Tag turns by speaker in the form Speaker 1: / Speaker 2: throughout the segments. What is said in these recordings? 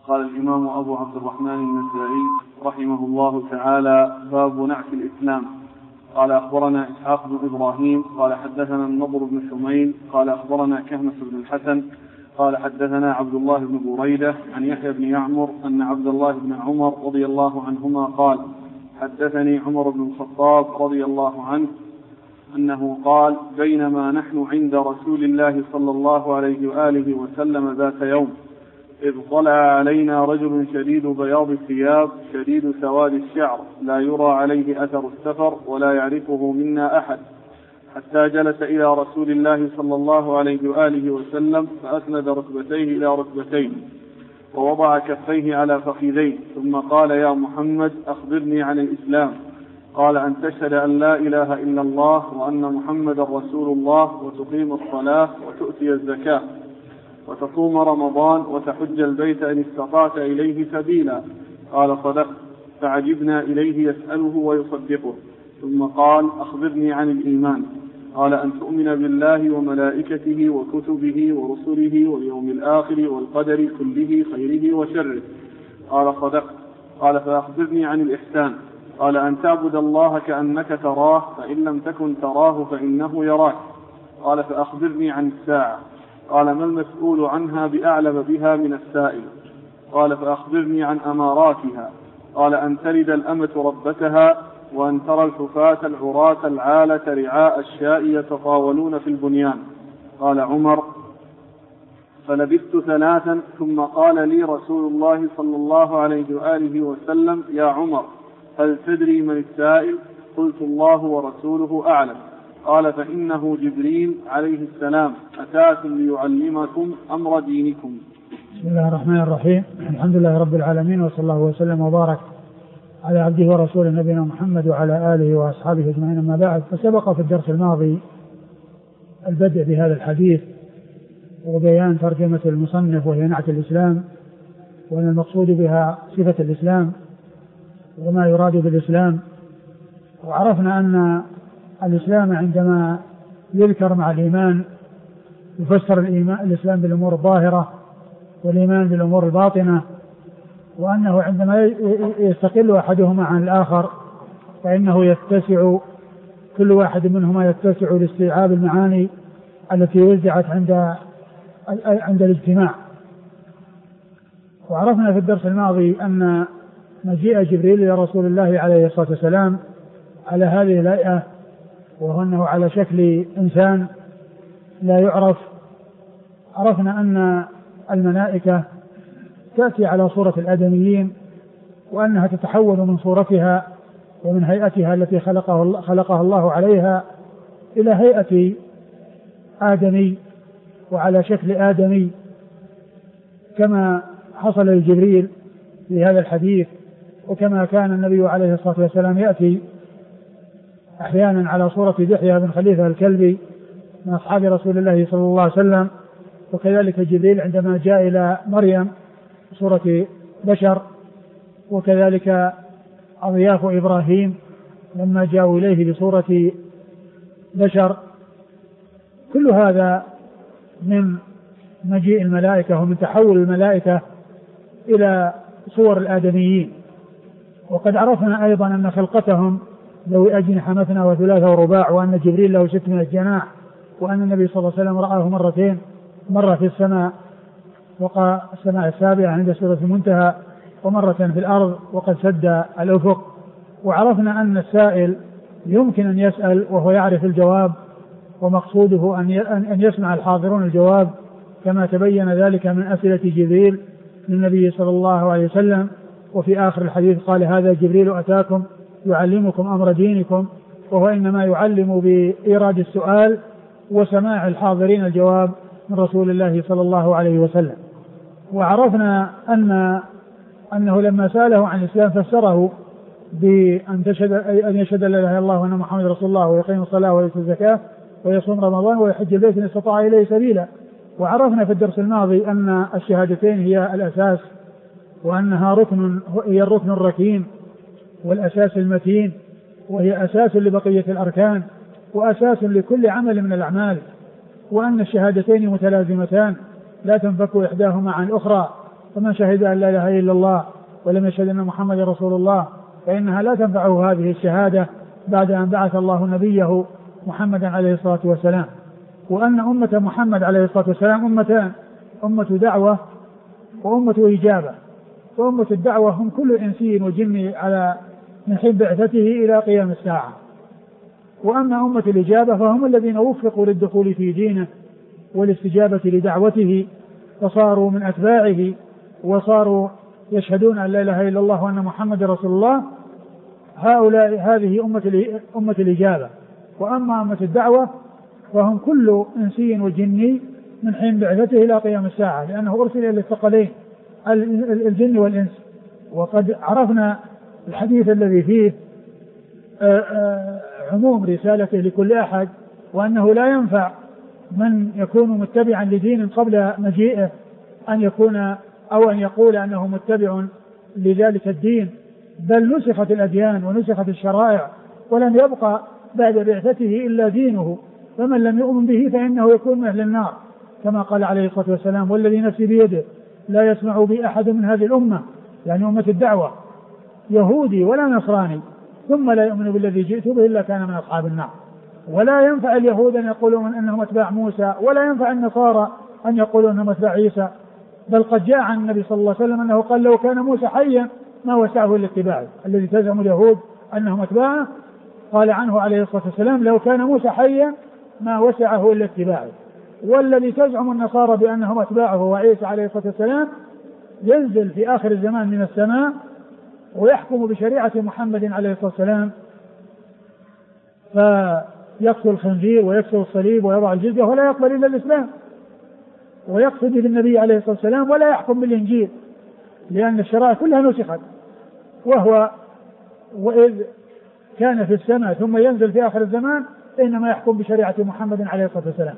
Speaker 1: قال الإمام أبو عبد الرحمن النسائي رحمه الله تعالى: باب نعت الإسلام. قال أخبرنا إسحاق بن إبراهيم قال حدثنا النضر بن شميل قال أخبرنا كهمس بن الحسن قال حدثنا عبد الله بن بريدة عن يحيى بن يعمر أن عبد الله بن عمر رضي الله عنهما قال: حدثني عمر بن الخطاب رضي الله عنه أنه قال: بينما نحن عند رسول الله صلى الله عليه وآله وسلم ذات يوم إذ طلع علينا رجل شديد بياض الثياب شديد سواد الشعر لا يرى عليه أثر السفر ولا يعرفه منا أحد، حتى جلس إلى رسول الله صلى الله عليه وآله وسلم فأسند ركبتيه إلى ركبتيه ووضع كفيه على فخذيه ثم قال: يا محمد أخبرني عن الإسلام. قال: أن تشهد أن لا إله إلا الله وأن محمد رسول الله وتقيم الصلاة وتؤتي الزكاة وتصوم رمضان وتحج البيت إن استطعت إليه سبيلا. قال: صدقت. فعجبنا إليه يسأله ويصدقه. ثم قال: أخبرني عن الإيمان. قال: أن تؤمن بالله وملائكته وكتبه ورسله واليوم الآخر والقدر كله خيره وشره. قال: صدقت. قال: فأخبرني عن الإحسان. قال: أن تعبد الله كأنك تراه فإن لم تكن تراه فإنه يراك. قال: فأخبرني عن الساعة. قال: ما المسؤول عنها بأعلم بها من السائل. قال: فأخبرني عن أماراتها. قال: أن تلد الأمة ربتها وأن ترى الحفاة العراة العالة رعاء الشاء يتطاولون في البنيان. قال عمر: فلبثت 3 ثم قال لي رسول الله صلى الله عليه وآله وسلم: يا عمر هل تدري من السائل؟ قلت: الله ورسوله أعلم. قال: فإنه جبريل عليه السلام أتاكم ليعلمكم أمر دينكم.
Speaker 2: بسم الله الرحمن الرحيم. الحمد لله رب العالمين، وصلى الله وسلم وبارك على عبده ورسوله نبينا محمد وعلى آله وأصحابه أجمعين. أما بعد، فسبق في الدرس الماضي البدء بهذا الحديث وبيان ترجمة المصنف وهي نعت الإسلام، وأن المقصود بها صفة الإسلام وما يراد بالإسلام. وعرفنا أن الإسلام عندما يذكر مع الإيمان يفسر الإسلام بالأمور الظاهرة والإيمان بالأمور الباطنة، وأنه عندما يستقل أحدهما عن الآخر فإنه يتسع كل واحد منهما يتسع لاستيعاب المعاني التي وزعت عند الاجتماع. وعرفنا في الدرس الماضي أن مجيء جبريل إلى رسول الله عليه الصلاة والسلام على هذه الهيئة وهو أنه على شكل إنسان لا يعرف. عرفنا أن الملائكة تأتي على صورة الآدميين، وأنها تتحول من صورتها ومن هيئتها التي خلقها الله عليها إلى هيئة آدمي وعلى شكل آدمي، كما حصل لجبريل في هذا الحديث، وكما كان النبي عليه الصلاة والسلام يأتي أحيانا على صورة دحية بن خليفة الكلبي من أصحاب رسول الله صلى الله عليه وسلم. وكذلك جبريل عندما جاء إلى مريم بصورة بشر، وكذلك أضياف إبراهيم لما جاءوا إليه بصورة بشر. كل هذا من مجيء الملائكة ومن تحول الملائكة إلى صور الآدميين. وقد عرفنا أيضا أن خلقتهم ذوي أجنحة مثنى وثلاث ورباع، وأن جبريل له 600 جناح، وأن النبي صلى الله عليه وسلم رآه مرتين، مرة في السماء وقع السماء السابعة عند سورة المنتهى، ومرة في الأرض وقد سد الأفق. وعرفنا أن السائل يمكن أن يسأل وهو يعرف الجواب، ومقصوده أن يسمع الحاضرون الجواب، كما تبين ذلك من أسئلة جبريل للنبي صلى الله عليه وسلم. وفي آخر الحديث قال: هذا جبريل أتاكم يعلمكم أمر دينكم، وهو إنما يعلم بإيراد السؤال وسماع الحاضرين الجواب من رسول الله صلى الله عليه وسلم. وعرفنا أنه لما سأله عن الإسلام فسره بأن يشهد لا إله إلا الله وأن محمد رسول الله ويقيم الصلاة ويؤتي الزكاة ويصوم رمضان ويحج البيت إن استطاع إليه سبيلا. وعرفنا في الدرس الماضي أن الشهادتين هي الأساس، وأنها هي الركن الركين والأساس المتين، وهي أساس لبقية الأركان وأساس لكل عمل من الأعمال، وأن الشهادتين متلازمتان لا تنفك إحداهما عن الأخرى، فمن شهد أن لا إله إلا الله ولم يشهد أن محمد رسول الله فإنها لا تنفعه هذه الشهادة بعد أن بعث الله نبيه محمدا عليه الصلاة والسلام. وأن أمة محمد عليه الصلاة والسلام أمتان: أمة دعوة وأمة إجابة. وأمة الدعوة هم كل إنسي وجن على من حين بعثته إلى قيام الساعة. وأما أمة الإجابة فهم الذين وفقوا للدخول في دينه والاستجابة لدعوته فصاروا من أتباعه وصاروا يشهدون أن لا إله إلا الله وأن محمد رسول الله. هؤلاء هذه أمة الإجابة. وأما أمة الدعوة فهم كل إنسي وجني من حين بعثته إلى قيام الساعة، لأنه أرسل إلى الثقلين الجن والإنس. وقد عرفنا الحديث الذي فيه عموم رسالته لكل أحد، وأنه لا ينفع من يكون متبعا لدين قبل مجيئه أن يكون أو أن يقول أنه متبع لذلك الدين، بل نسخت الأديان ونسخت الشرائع ولم يبقى بعد بعثته إلا دينه، فمن لم يؤمن به فإنه يكون من أهل النار، كما قال عليه الصلاة والسلام: والذي نفسي بيده لا يسمع بي أحد من هذه الأمة، يعني أمة الدعوة، يهودي ولا نصراني ثم لا يؤمن بالذي جئت به إلا كان من أصحاب النار. ولا ينفع اليهود أن يقولوا أنهم أتباع موسى، ولا ينفع النصارى أن يقولوا أنهم أتباع عيسى، بل قد جاء عن النبي صلى الله عليه وسلم أنه قال: لو كان موسى حيا ما وسعه إلا اتباعه. الذي تزعم اليهود أنهم أتباعه قال عنه عليه الصلاة والسلام: لو كان موسى حيا ما وسعه إلا اتباعه. والذي تزعم النصارى بأنهم أتباعه وعيسى عليه الصلاة والسلام ينزل في آخر الزمان من السماء ويحكم بشريعة محمد عليه الصلاة والسلام، فيقتل الخنزير ويكسر الصليب ويضع الجزية ولا يقبل إلا الإسلام، ويقتدي بالنبي عليه الصلاة والسلام ولا يحكم بالإنجيل، لأن الشرائع كلها نسخت. وإذ كان في السماء ثم ينزل في آخر الزمان إنما يحكم بشريعة محمد عليه الصلاة والسلام.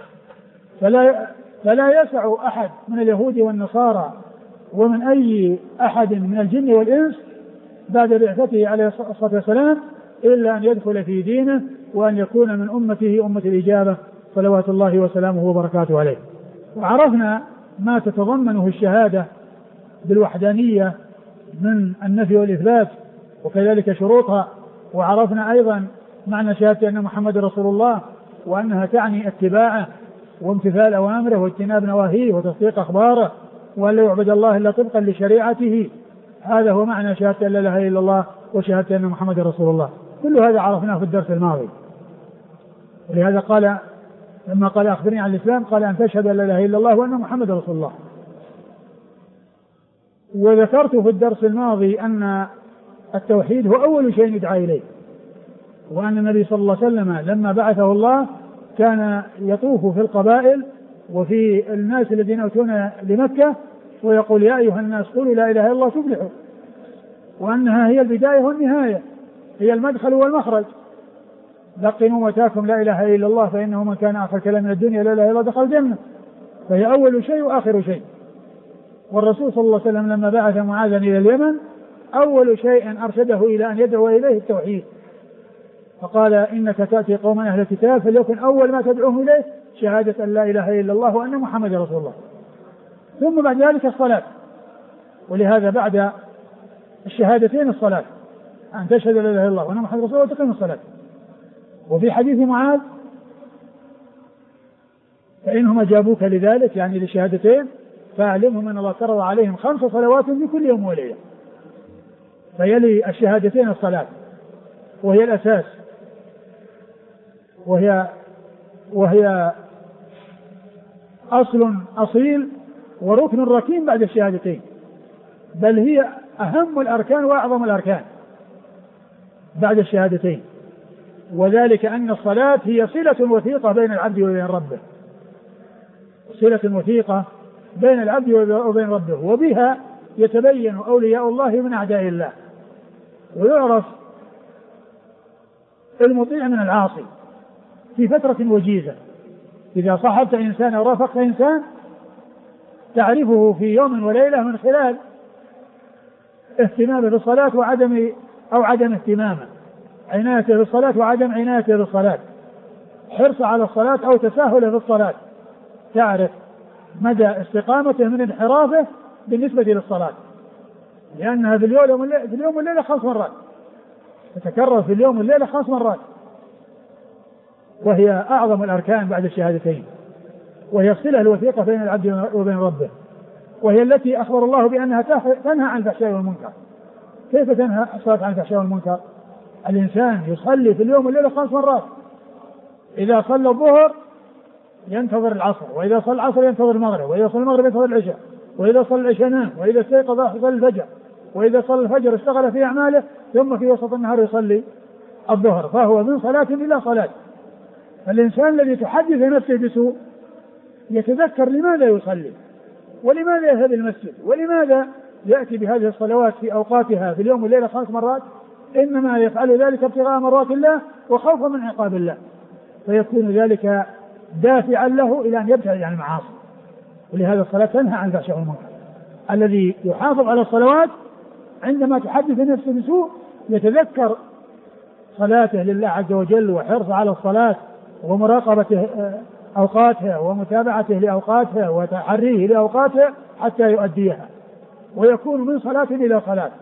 Speaker 2: فلا يسع أحد من اليهود والنصارى ومن أي أحد من الجن والإنس بعد بعثته عليه الصلاة والسلام إلا أن يدخل في دينه وأن يكون من أمته أمة الإجابة صلوات الله وسلامه وبركاته عليه. وعرفنا ما تتضمنه الشهادة بالوحدانية من النفي والإثبات وكذلك شروطها، وعرفنا أيضا معنى شهادة أن محمد رسول الله وأنها تعني اتباعه وامتثال أوامره واجتناب نواهيه وتصديق أخباره وأن لا يعبد الله إلا طبقا لشريعته. هذا هو معنى شهادة أن لا إله إلا الله وشهادة أن محمد رسول الله. كل هذا عرفناه في الدرس الماضي. ولهذا قال لما قال: أخبرني عن الإسلام، قال: أن تشهد أن لا إله إلا الله وأن محمد رسول الله. وذكرت في الدرس الماضي أن التوحيد هو أول شيء يدعى إليه، وأن النبي صلى الله عليه وسلم لما بعثه الله كان يطوف في القبائل وفي الناس الذين يأتون لمكة ويقول: يا أيها الناس قولوا لا إله إلا الله تفلحوا، وأنها هي البداية والنهاية، هي المدخل والمخرج. لقنوا متاكم لا إله إلا الله فإنه من كان آخر كلام من الدنيا لا إله إلا الله دخل الجنة، فهي أول شيء وآخر شيء. والرسول صلى الله عليه وسلم لما بعث معاذا إلى اليمن أول شيء أرشده إلى أن يدعو إليه التوحيد، فقال: إنك تأتي قوما أهل الكتاب فليكن أول ما تدعوهم إليه شهادة أن لا إله إلا الله وأن محمد رسول الله، ثم بعد ذلك الصلاة. ولهذا بعد الشهادتين الصلاة، أن تشهد لا إله إلا الله وأن محمد رسول الله وتقيم الصلاة. وفي حديث معاذ: فإنهم أجابوك لذلك، يعني للشهادتين، فأعلمهم أن الله فرض عليهم 5 صلوات في كل يوم وليلة. فيلي الشهادتين الصلاة، وهي الأساس، وهي أصل أصيل وركن ركين بعد الشهادتين، بل هي أهم الأركان وأعظم الأركان بعد الشهادتين. وذلك أن الصلاة هي صلة وثيقة بين العبد وبين ربه، صلة وثيقة بين العبد وبين ربه، وبها يتبين أولياء الله من أعداء الله، ويعرف المطيع من العاصي في فترة وجيزة. إذا صحبت إنسان أو رافقت إنسان تعرفه في يوم وليلة من خلال اهتمامه بالصلاة وعدم اهتمامه، عنايته بالصلاة وعدم عنايته بالصلاة، حرص على الصلاة أو تساهله في الصلاة، تعرف مدى استقامته من انحرافه بالنسبة للصلاة، لأنها في اليوم والليلة 5 مرات، تتكرر في اليوم والليلة 5 مرات، وهي أعظم الأركان بعد الشهادتين، وهي الصلة الوثيقة بين العبد وبين ربه، وهي التي أخبر الله بأنها تنهى عن الفحشاء والمنكر. كيف تنهى الصلاة عن الفحشاء والمنكر؟ الإنسان يصلي في اليوم والليلة 5 مرات، إذا صلى الظهر ينتظر العصر، وإذا صلى العصر ينتظر المغرب، وإذا صلى المغرب ينتظر العشاء، وإذا صلى العشاء نام، وإذا استيقظ يصلي الفجر، وإذا صلى الفجر اشتغل في أعماله، ثم في وسط النهار يصلي الظهر، فهو من صلاة إلى صلاة. الإنسان الذي تحدث نفسه بسوء يتذكر لماذا يصلي، ولماذا يذهب المسجد، ولماذا يأتي بهذه الصلوات في أوقاتها في اليوم والليلة 5 مرات، إنما يفعل ذلك ابتغاء مرضات الله وخوفا من عقاب الله، فيكون ذلك دافعا له إلى أن يبتعد عن المعاصي. ولهذا الصلاة تنهى عن الفحشاء والمنكر. الذي يحافظ على الصلوات عندما تحدث نفسه بسوء يتذكر صلاته لله عز وجل، وحرصه على الصلاة، ومراقبة أوقاتها، ومتابعته لأوقاتها، وتحريه لأوقاتها حتى يؤديها، ويكون من صلاة إلى صلاة،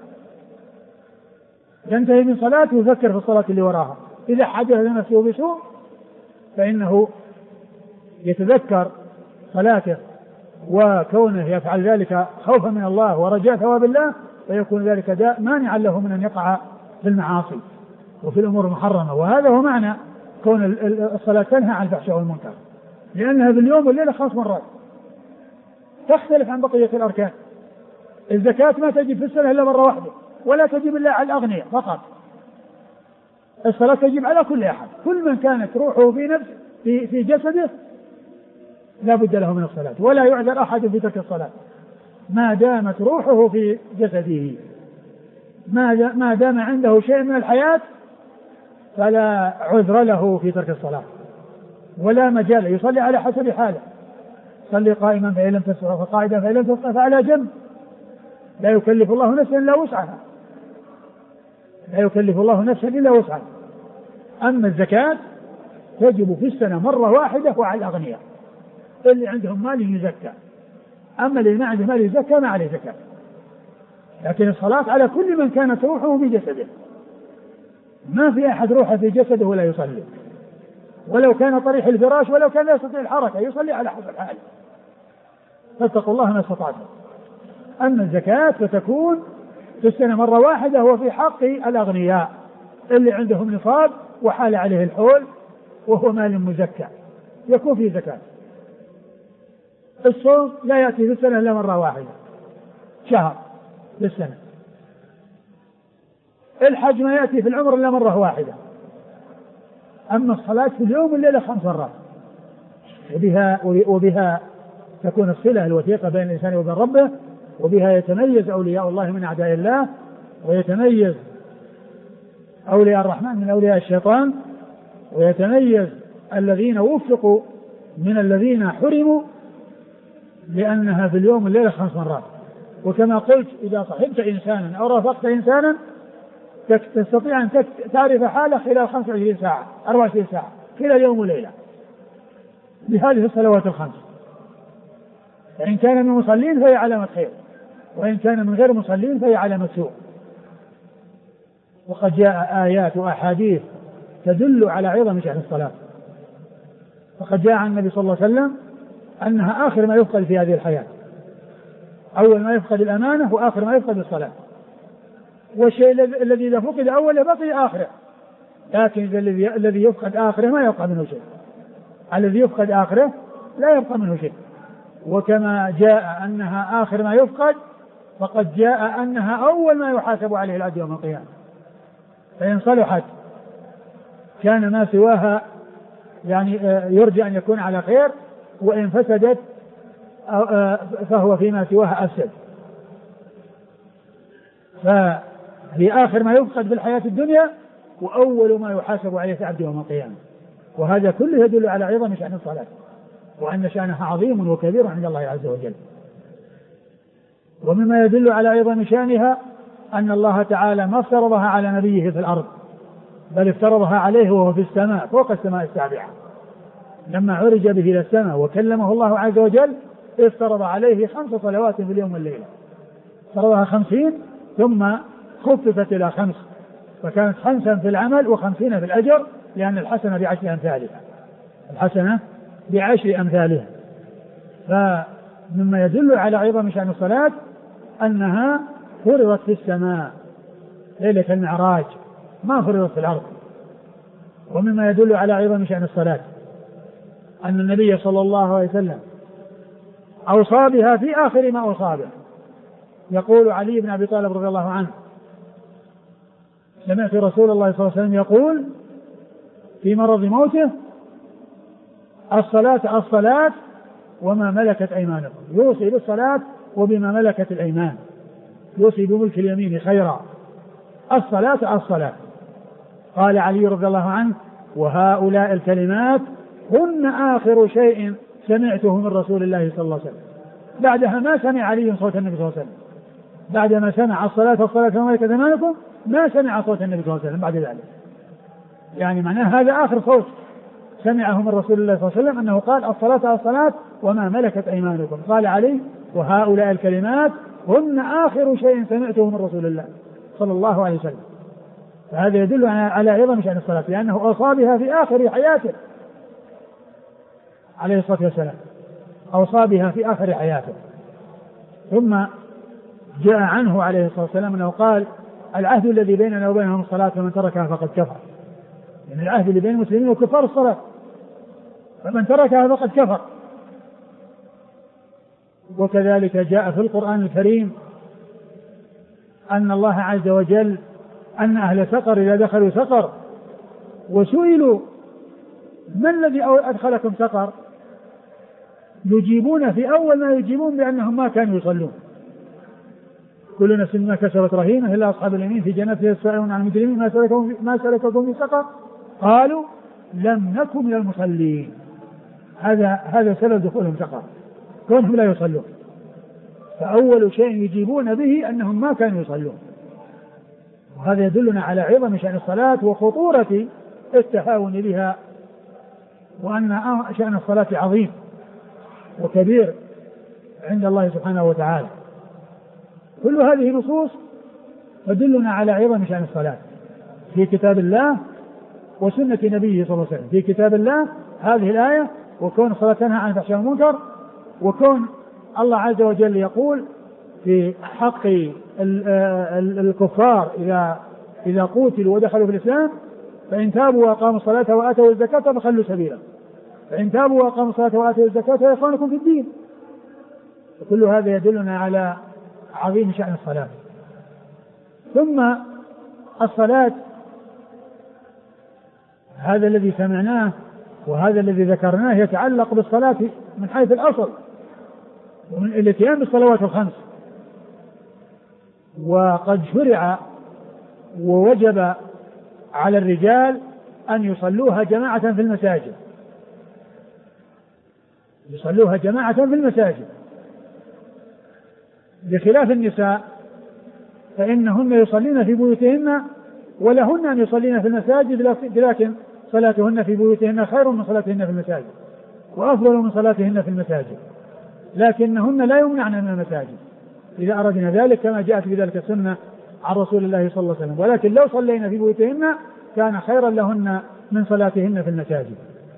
Speaker 2: ينتهي من صلاة يفكر في الصلاة اللي وراها. إذا حدث نفسه بسوء فإنه يتذكر صلاته، وكونه يفعل ذلك خوفا من الله ورجاء ثواب الله، فيكون ذلك مانعا له من أن يقع في المعاصي وفي الأمور المحرمة. وهذا هو معنى كون الصلاة تنهى عن الفحشاء والمنكر، لأنها باليوم والليلة 5 مرات، تختلف عن بقية الأركان. الزكاة ما تجب في السنة إلا مرة واحدة، ولا تجب إلا على الأغنياء فقط. الصلاة تجب على كل أحد، كل من كانت روحه في جسده لا بد له من الصلاة، ولا يعذر أحد في ترك الصلاة ما دامت روحه في جسده، ما دام عنده شيء من الحياة فلا عذر له في ترك الصلاة، ولا مجال. يصلي على حسب حاله، صلي قائما فإن لم تستطع فقاعدا فإن لم تستطع فعلى جنب، لا يكلف الله نفسا إلا وسعها، لا يكلف الله نفسا إلا وسعها. أما الزكاة تجب في السنة مرة واحدة وعلى الأغنياء اللي عندهم مال يزكى، أما اللي ما عنده مال يزكى ما عليه زكاة. لكن الصلاة على كل من كانت روحه في جسده، ما في أحد روحه في جسده ولا يصلي، ولو كان طريح الفراش، ولو كان لا يستطيع الحركة يصلي على حسب حاله. فاتقوا الله ما استطعتم. أما الزكاة فتكون في السنة مرة واحدة، هو في حق الأغنياء اللي عندهم نصاب وحال عليه الحول وهو مال مزكى يكون فيه زكاة. الصوم لا يأتي في السنة إلا مرة واحدة، شهر في السنة. الحج ما يأتي في العمر إلا مرة واحدة. أما الصلاة في اليوم والليلة 5 مرات، وبها تكون الصلة الوثيقة بين الإنسان وبين ربه، وبها يتميز أولياء الله من أعداء الله، ويتميز أولياء الرحمن من أولياء الشيطان، ويتميز الذين وفقوا من الذين حرموا، لأنها في اليوم والليلة 5 مرات. وكما قلت إذا صحبت إنسانا أو رافقت إنسانا تستطيع أن تعرف حاله خلال 25 ساعة 24 ساعة خلال يوم وليلة بهذه الصلوات ال5. فإن كان من مصلين فهي علامة خير، وإن كان من غير مصلين فهي علامة سوء. وقد جاء آيات وأحاديث تدل على عظم شأن الصلاة. فقد جاء عن النبي صلى الله عليه وسلم أنها آخر ما يفقد في هذه الحياة، أول ما يفقد الأمانة وآخر ما يفقد الصلاة. والشيء الذي إذا فقد أوله بقي آخره، لكن الذي يفقد آخره ما يبقى منه شيء، الذي يفقد آخره لا يبقى منه شيء. وكما جاء أنها آخر ما يفقد، فقد جاء أنها أول ما يحاسب عليه العبد يوم القيامة. فإن صلحت كان ما سواها يعني يرجى أن يكون على خير، وإن فسدت فهو فيما سواها أفسد. فهي آخر ما يفقد في الحياة الدنيا، وأول ما يحاسب عليه العبد يوم القيامة. وهذا كله يدل على عظم شأن الصلاة، وأن شأنها عظيم وكبير عند الله عز وجل. ومما يدل على عظم شأنها أن الله تعالى ما افترضها على نبيه في الأرض، بل افترضها عليه وهو في السماء فوق السماء السابعة. لما عرج به إلى السماء وكلمه الله عز وجل افترض عليه 5 صلوات في اليوم والليلة، فرضها 50 ثم خففت إلى 5، فكانت 5 في العمل و50 في الأجر، لأن الحسنة ب10 أمثالها، الحسنة ب10 أمثالها. فمما يدل على عظم شأن الصلاة أنها فرضت في السماء ليلة المعراج، ما فرضت في الأرض. ومما يدل على عظم شأن الصلاة أن النبي صلى الله عليه وسلم أوصى بها في آخر ما أوصى به. يقول علي بن أبي طالب رضي الله عنه: سمعت رسول الله صلى الله عليه وسلم يقول في مرض موته: الصلاة الصلاة وما ملكت أيمانكم. يوصي بالصلاة وبما ملكت الأيمان، يوصي بملك اليمين خيرا. الصلاة الصلاة. قال علي رضي الله عنه: وهؤلاء الكلمات هن آخر شيء سمعته من رسول الله صلى الله عليه وسلم. بعدها ما سمع علي صوت النبي صلى الله عليه وسلم، بعدما سمع الصلاة الصلاة وما ملكت أيمانكم ما سمع صوت النبي صلى الله عليه وسلم بعد ذلك. يعني معناه هذا آخر صوت سمعه من رسول الله صلى الله عليه وسلم، أنه قال: الصلاة الصلاة وما ملكت أيمانكم. قال علي: وهؤلاء الكلمات هن آخر شيء سمعته من رسول الله صلى الله عليه وسلم. فهذا يدل على عظم شأن الصلاة، لأنه أوصى بها في آخر حياته عليه الصلاة والسلام، أوصى بها في آخر حياته. ثم جاء عنه عليه الصلاة والسلام أنه قال: العهد الذي بيننا وبينهم الصلاة ومن تركها فقد كفر. يعني العهد اللي بين المسلمين وكفار الصلاة، فمن تركها فقد كفر. وكذلك جاء في القرآن الكريم أن الله عز وجل أن أهل سقر إذا دخلوا سقر وسئلوا: ما الذي أدخلكم سقر؟ يجيبون في أول ما يجيبون بأنهم ما كانوا يصلون. كل نفس ما كسبت رهينة إلا أصحاب اليمين في جنات يسألون عن المجرمين ما سلككم في سقر؟ قالوا: لم نكن من المصلين. هذا سبب دخولهم سقر، كونهم لا يصلون. فأول شيء يجيبون به أنهم ما كانوا يصلون. وهذا يدلنا على عظم شأن الصلاة وخطورة التهاون بها، وأن شأن الصلاة عظيم وكبير عند الله سبحانه وتعالى. كل هذه النصوص تدلنا على عظم شأن الصلاة في كتاب الله وسنة نبيه صلى الله عليه وسلم. في كتاب الله هذه الآية، وكون الصلاة تنهى عن الفحشاء والمنكر، وكون الله عز وجل يقول في حق الكفار إذا قوتلوا ودخلوا في الإسلام: فإن تابوا وأقاموا الصلاة وآتوا الزكاة فخلوا سبيلا. فإن تابوا وأقاموا الصلاة وآتوا الزكاة فإخوانكم في الدين. وكل هذا يدلنا على عظيم شأن الصلاة. ثم الصلاة، هذا الذي سمعناه وهذا الذي ذكرناه يتعلق بالصلاة من حيث الأصل ومن الاتيان بالصلوات الخمس. وقد شرع ووجب على الرجال أن يصلوها جماعة في المساجد، يصلوها جماعة في المساجد، بخلاف النساء فإنهن يصلين في بيوتهن ولهن أن يصلين في المساجد، لكن صلاتهن في بيوتهن خير من صلاتهن في المساجد وأفضل من صلاتهن في المساجد، لكنهن لا يمنعن من المساجد إذا أردنا ذلك، كما جاءت بذلك السنة عن رسول الله صلى الله عليه وسلم. ولكن لو صلينا في بيوتهن كان خيرا لهن من صلاتهن في المساجد.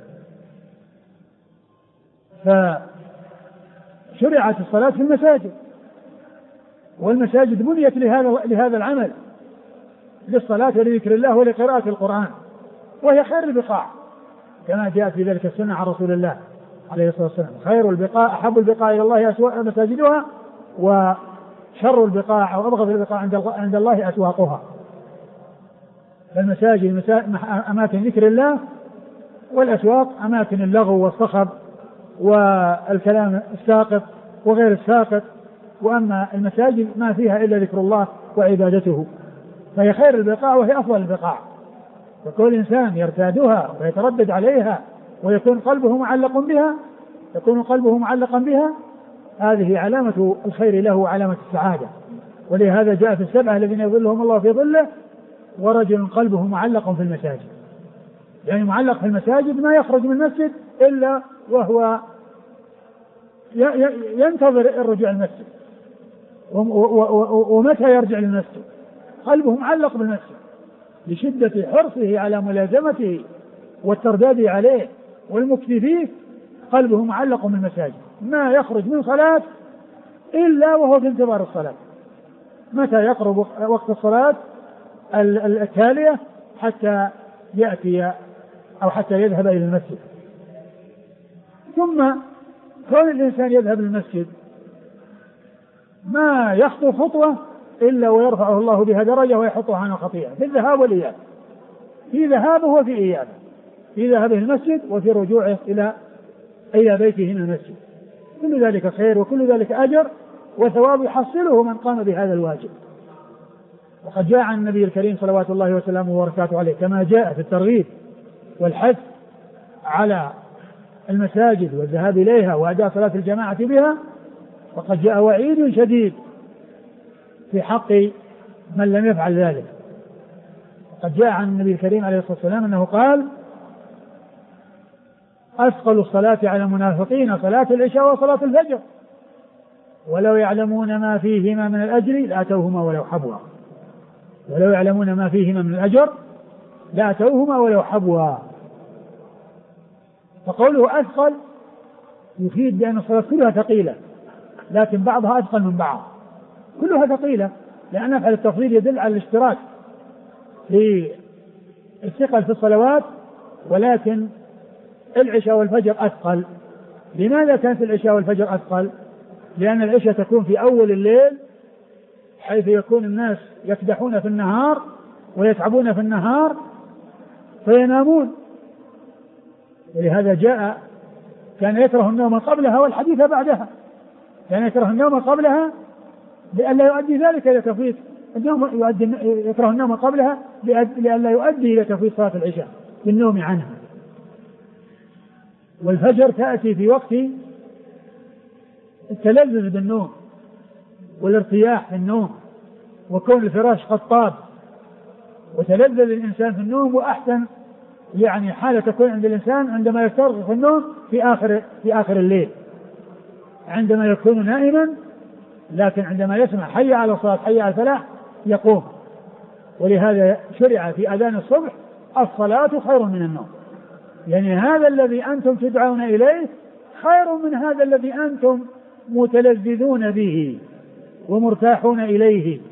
Speaker 2: فشرعت الصلاة في المساجد، والمساجد بنيت لهذا العمل، للصلاة ولذكر الله ولقراءة القرآن، وهي خير البقاع كما جاءت في ذلك السنة عن رسول الله عليه الصلاة والسلام: خير البقاع أحب البقاع إلى الله مساجدها، وشر البقاع أو أبغض البقاع عند الله أسواقها. فالمساجد أماكن ذكر الله، والأسواق أماكن اللغو والصخب والكلام الساقط وغير الساقط. وأما المساجد ما فيها إلا ذكر الله وعبادته، فهي خير البقاع وهي أفضل البقاع. فكل إنسان يرتادها ويتردد عليها ويكون قلبه معلقا بها، هذه علامة الخير له وعلامة السعادة. ولهذا جاء في السبعة الذين يظلهم الله في ظله: ورجل قلبه معلق في المساجد. يعني معلق في المساجد، ما يخرج من المسجد إلا وهو ينتظر الرجوع المسجد، ومتى يرجع للمسجد؟ قلبه معلق بالمسجد لشدة حرصه على ملازمته والترداد عليه والمكث فيه. قلبه معلق بالمساجد، ما يخرج من صلاة إلا وهو في انتظار الصلاة، متى يقرب وقت الصلاة التالية حتى يأتي أو حتى يذهب إلى المسجد. ثم كون الإنسان يذهب للمسجد ما يخطو خطوة إلا ويرفعه الله بها درجة ويحطها عن الخطيئة في الذهاب والإياب، في ذهابه وفي إيابه، في ذهابه المسجد وفي رجوعه إلى بيته من المسجد. كل ذلك خير وكل ذلك أجر وثواب يحصله من قام بهذا الواجب. وقد جاء عن النبي الكريم صلوات الله وسلامه وبركاته عليه كما جاء في الترغيب والحث على المساجد والذهاب إليها وأداء صلاة الجماعة بها، وقد جاء وعيد شديد في حق من لم يفعل ذلك. قد جاء عن النبي الكريم عليه الصلاة والسلام أنه قال: أثقل الصلاة على المنافقين صلاة العشاء وصلاة الفجر ولو يعلمون ما فيهما من الأجر لأتوهما ولو حبوا. ولو يعلمون ما فيهما من الأجر لأتوهما ولو حبوا. فقوله أثقل يفيد بأن الصلاة كلها ثقيلة، لكن بعضها أثقل من بعض. كلها ثقيلة لأن أفعل التفضيل يدل على الاشتراك في الثقل في الصلوات، ولكن العشاء والفجر أثقل. لماذا كانت العشاء والفجر أثقل؟ لأن العشاء تكون في أول الليل حيث يكون الناس يكدحون في النهار ويتعبون في النهار فينامون، ولهذا جاء كان يكره النوم قبلها والحديث بعدها. كان يكره النوم قبلها لئلا يؤدي ذلك إلى تفويت النوم، يكره النوم قبلها لئلا يؤدي إلى تفويت صلاة العشاء بالنوم عنها. والفجر تأتي في وقت التلذذ بالنوم والارتياح في النوم وكون الفراش قد طاب وتلذذ الإنسان في النوم. وأحسن يعني حالة تكون عند الإنسان عندما يسترخي في النوم في آخر الليل عندما يكون نائما، لكن عندما يسمع حي على الصلاة حي على الفلاح يقوم. ولهذا شرع في أذان الصبح الصلاة خير من النوم، يعني هذا الذي أنتم تدعون إليه خير من هذا الذي أنتم متلذذون به ومرتاحون إليه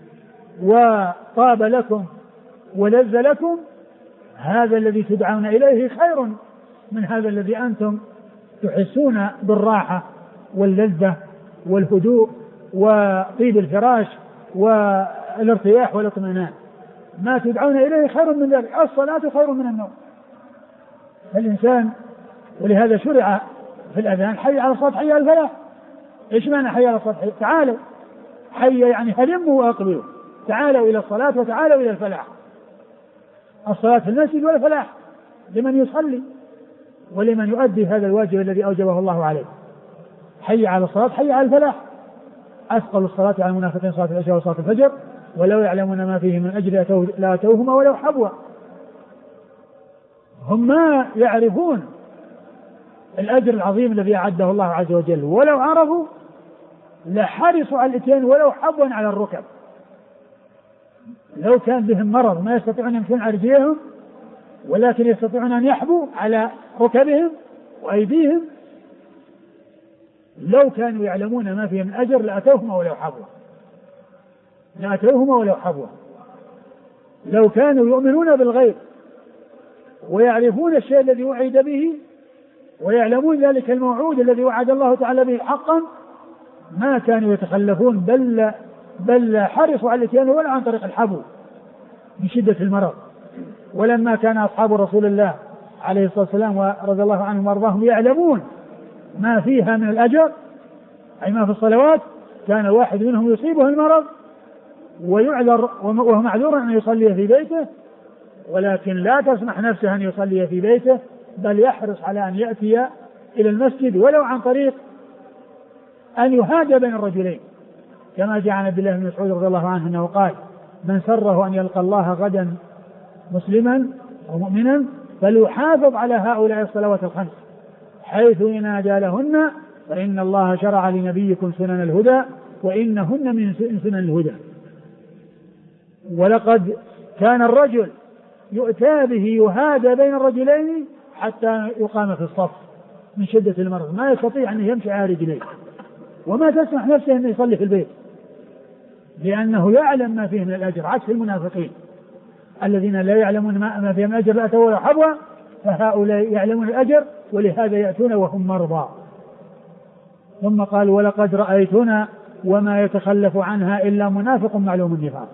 Speaker 2: وطاب لكم ولذ لكم. هذا الذي تدعون إليه خير من هذا الذي أنتم تحسون بالراحة واللذة والهدوء وطيب الفراش والارتياح والاطمئنان. ما تدعون إليه خير من ذلك، الصلاة خير من النوم. الإنسان ولهذا شرع في الأذان حي على الصلاة حي على الفلاح. إيش معنى حي على الصلاة؟ تعالوا، حي يعني هلموا وأقبلوا، تعالوا إلى الصلاة وتعالوا إلى الفلاح. الصلاة في المسجد والفلاح لمن يصلي ولمن يؤدي هذا الواجب الذي أوجبه الله عليه. حي على الصلاة حي على الفلاح. أثقل الصلاة على المنافقين صلاة العشاء وصلاة الفجر ولو يعلمون ما فيه من أجر لأتوهما ولو حبوا. هم ما يعرفون الأجر العظيم الذي أعده الله عز وجل، ولو عرفوا لحرصوا على الإتيان ولو حبوا على الركب. لو كان بهم مرض ما يستطيعون يمشون على رجليهم ولكن يستطيعون أن يحبوا على ركبهم وأيديهم، لو كانوا يعلمون ما فيه من أجر لأتوهما ولو حبوا. لأتوهما ولو حبوا. لو كانوا يؤمنون بالغيب ويعرفون الشيء الذي وعد به ويعلمون ذلك الموعود الذي وعد الله تعالى به حقا ما كانوا يتخلفون، بل حرصوا على الاتيان ولا عن طريق الحبو من شدة المرض. ولما كان أصحاب رسول الله عليه الصلاة والسلام ورضي الله عنهم وارضاهم يعلمون ما فيها من الأجر أي ما في الصلوات، كان واحد منهم يصيبه المرض ويعذر وهو معذور أن يصلي في بيته، ولكن لا تسمح نفسه أن يصلي في بيته، بل يحرص على أن يأتي إلى المسجد ولو عن طريق أن يهاجى بين الرجلين، كما جاء عن عبد الله بن مسعود رضي الله عنه أنه قال: من سره أن يلقى الله غدا مسلما أو مؤمنا فليحافظ على هؤلاء الصلوات الخمس حيث ينادى لهن فإن الله شرع لنبيكم سنن الهدى وإنهن من سنن الهدى. ولقد كان الرجل يؤتى به يهادى بين الرجلين حتى يقام في الصف من شدة المرض، ما يستطيع أن يمشي على رجليه، وما تسمح نفسه أن يصلي في البيت، لأنه يعلم ما فيه من الأجر، عكس المنافقين الذين لا يعلمون ما فيه من الأجر لا أتوا ولا حبوا، فهؤلاء يعلمون الأجر ولهذا يأتون وهم مرضى. ثم قال ولقد رأيتنا وما يتخلف عنها إلا منافق معلوم النفاق،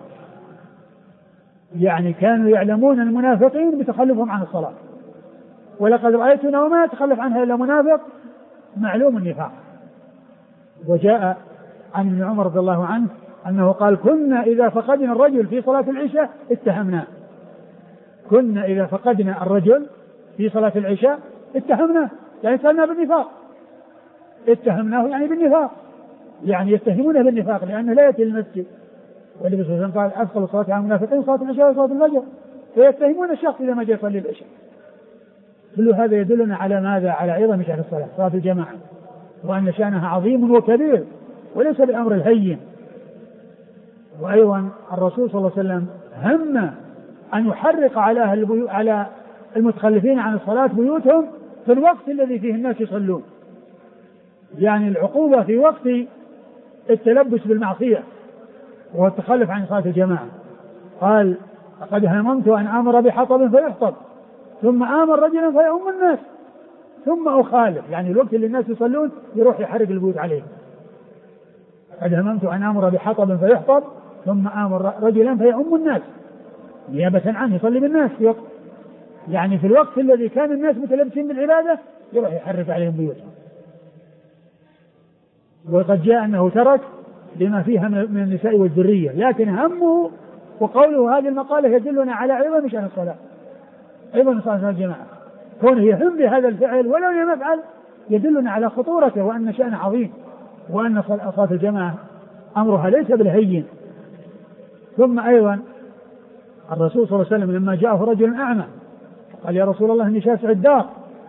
Speaker 2: يعني كانوا يعلمون المنافقين بتخلفهم عن الصلاة، ولقد رأيتنا وما يتخلف عنها إلا منافق معلوم النفاق. وجاء عن ابن عمر رضي الله عنه أنه قال كنا إذا فقدنا الرجل في صلاة العشاء اتهمناه، كنا إذا فقدنا الرجل في صلاة العشاء اتهمناه، يعني اتهمناه بالنفاق، اتهمناه يعني بالنفاق، يعني يتهمونه بالنفاق لأنه لا يأتي المسجد، والنبي صلى الله عليه وسلم قال أثقل الصلاة على المنافقين صلاة العشاء وصلاة الفجر، فيتهمون الشخص إذا ما جاء يصلي العشاء. كل هذا يدلنا على ماذا؟ على عظم شأن الصلاة، صلاة الجماعة، وأن شأنها عظيم وكبير وليس بالأمر الهين. وأيضا الرسول صلى الله عليه وسلم هم أن يحرق على المتخلفين عن الصلاة بيوتهم في الوقت الذي فيه الناس يصلون، يعني العقوبة في وقت التلبس بالمعصية والتخلف عن صلاة الجماعة. قال لقد هممت أن آمر بحطب فيحطب ثم آمر رجلا فيؤم الناس ثم أخالف، يعني الوقت اللي الناس يصلون يروح يحرق البيوت عليهم. قد هممت أن آمر بحطب فيحطب ثم آمر رجلا فيؤم الناس نيابة عنه يصلي بالناس في وقت، يعني في الوقت الذي كان الناس متلبسين بالعبادة يروح يحرق عليهم بيوتهم. وقد جاء أنه ترك لما فيها من النساء والذرية، لكن همه وقوله هذه المقالة يدلنا على عظم شأن الصلاة، عظم صلاة الجماعة، كونه يهم بهذا الفعل ولو لم يفعل يدلنا على خطورته وأن شأنه عظيم، وأن صلاة الجماعة أمرها ليس بالهين. ثم أيضا الرسول صلى الله عليه وسلم لما جاءه رجل أعمى قال يا رسول الله إني شاسع الدار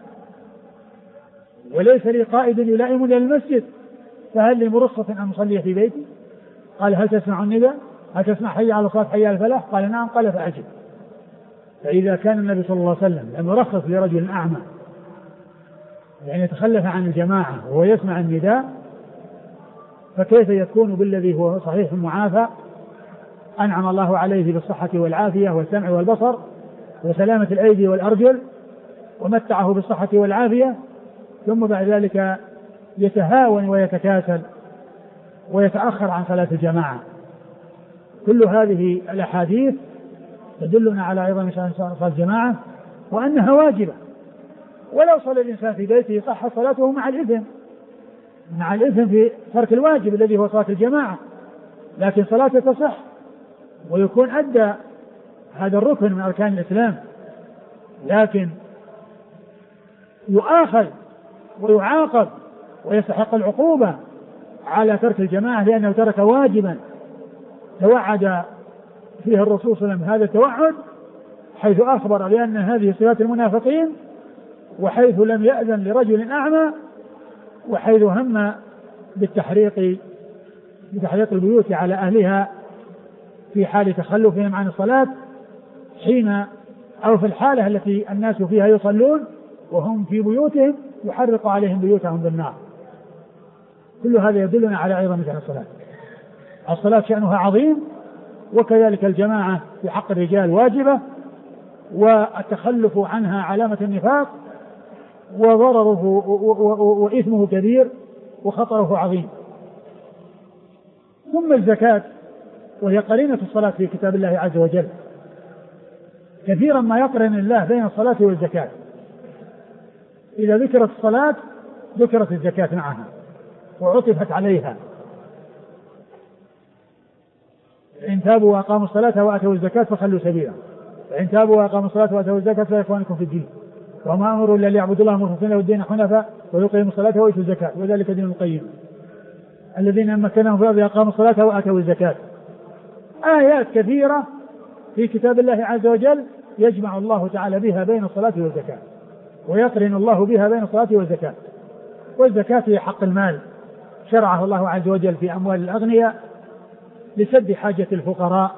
Speaker 2: وليس لي قائد يلائمني إلى المسجد فهل لي مرخصة أن أصلي في بيتي؟ قال هل تسمع النداء؟ هل تسمع حي على الصلاة حي على الفلاح؟ قال نعم. قال فأجب. فإذا كان النبي صلى الله عليه وسلم لم يرخص لرجل أعمى يعني يتخلف عن الجماعة وهو يسمع النداء، فكيف يكون بالذي هو صحيح معافى أنعم الله عليه بالصحة والعافية والسمع والبصر وسلامة الأيدي والأرجل ومتعه بالصحة والعافية، ثم بعد ذلك يتهاون ويتكاسل ويتأخر عن صلاة الجماعة. كل هذه الأحاديث تدلنا على عظم شأن صلاة الجماعة وأنها واجبة، ولو صلى الإنسان في بيته صح صلاته مع الإثم في ترك الواجب الذي هو صلاة الجماعة، لكن صلاته تصح ويكون أدى هذا الركن من أركان الإسلام، لكن يؤاخذ ويعاقب ويستحق العقوبة على ترك الجماعة لأنه ترك واجبا توعد فيه الرسول صلى الله عليه وسلم هذا التوعد، حيث أخبر بأن هذه صفات المنافقين، وحيث لم يأذن لرجل أعمى، وحيث هم بتحريق البيوت على أهلها في حال تخلفهم عن الصلاة حين أو في الحالة التي الناس فيها يصلون وهم في بيوتهم يحرق عليهم بيوتهم بالنار. كل هذا يدلنا على عظم شأن الصلاة. الصلاة شأنها عظيم، وكذلك الجماعة في حق الرجال واجبة، والتخلف عنها علامة النفاق، وضرره وإثمه كبير وخطره عظيم. ثم الزكاة وهي قرينة الصلاة في كتاب الله عز وجل، كثيرا ما يقرن الله بين الصلاة والزكاة، إذا ذكرت الصلاة ذكرت الزكاة معها وعطفت عليها. إن تابوا وأقاموا الصلاة وآتوا الزكاة فخلوا سبيلا، فإن تابوا وأقاموا الصلاة وآتوا الزكاة فإخوانكم في الدين، وما أمروا إلا ليعبدوا الله مخلصين له الدين حنفاء ويقيموا الصلاة ويؤتوا الزكاة وذلك دين القيم الذين مكنهم في الأرض أقاموا الصلاة وآتوا الزكاة. آيات كثيرة في كتاب الله عز وجل يجمع الله تعالى بها بين الصلاة والزكاة، ويقرن الله بها بين الصلاة والزكاة. والزكاة هي حق المال شرعه الله عز وجل في أموال الأغنياء لسد حاجة الفقراء.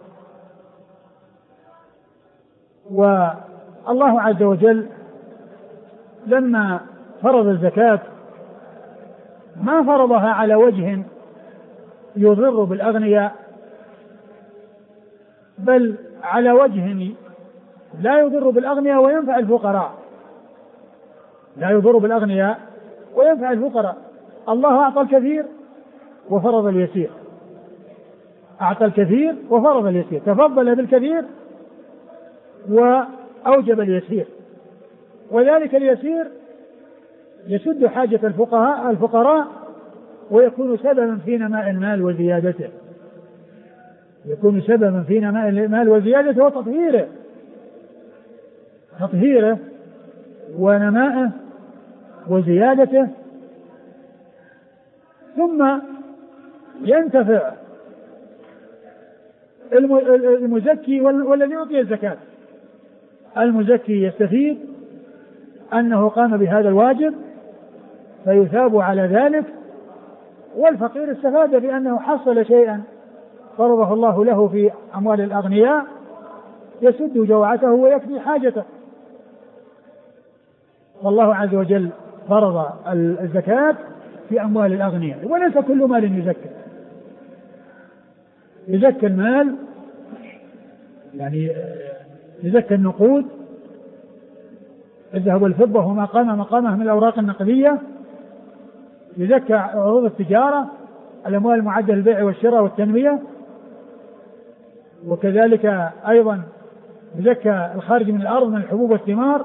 Speaker 2: والله عز وجل لما فرض الزكاة ما فرضها على وجه يضر بالأغنياء، بل على وجه لا يضر بالأغنياء وينفع الفقراء، لا يضر بالأغنياء وينفع الفقراء. الله أعطى الكثير وفرض اليسير، أعطى الكثير وفرض اليسير، تفضل بالكثير وأوجب اليسير، وذلك اليسير يسد حاجة الفقراء ويكون سببا في نماء المال وزيادته، يكون سببا في نماء المال وزيادته وتطهيره ونمائه وزيادته. ثم ينتفع المزكي والذي يعطي الزكاة. المزكي يستفيد أنه قام بهذا الواجب فيثاب على ذلك، والفقير استفاد بأنه حصل شيئا فرضه الله له في أموال الأغنياء يسد جوعته ويكفي حاجته. والله عز وجل فرض الزكاة في أموال الأغنياء، وليس كل مال يزكى المال، يعني يزكى النقود، الذهب والفضة وما قام مقامه من الأوراق النقدية، يزكى عروض التجارة، الأموال المعدة للبيع والشراء والتنمية، وكذلك أيضا يزكى الخارج من الأرض من الحبوب والثمار،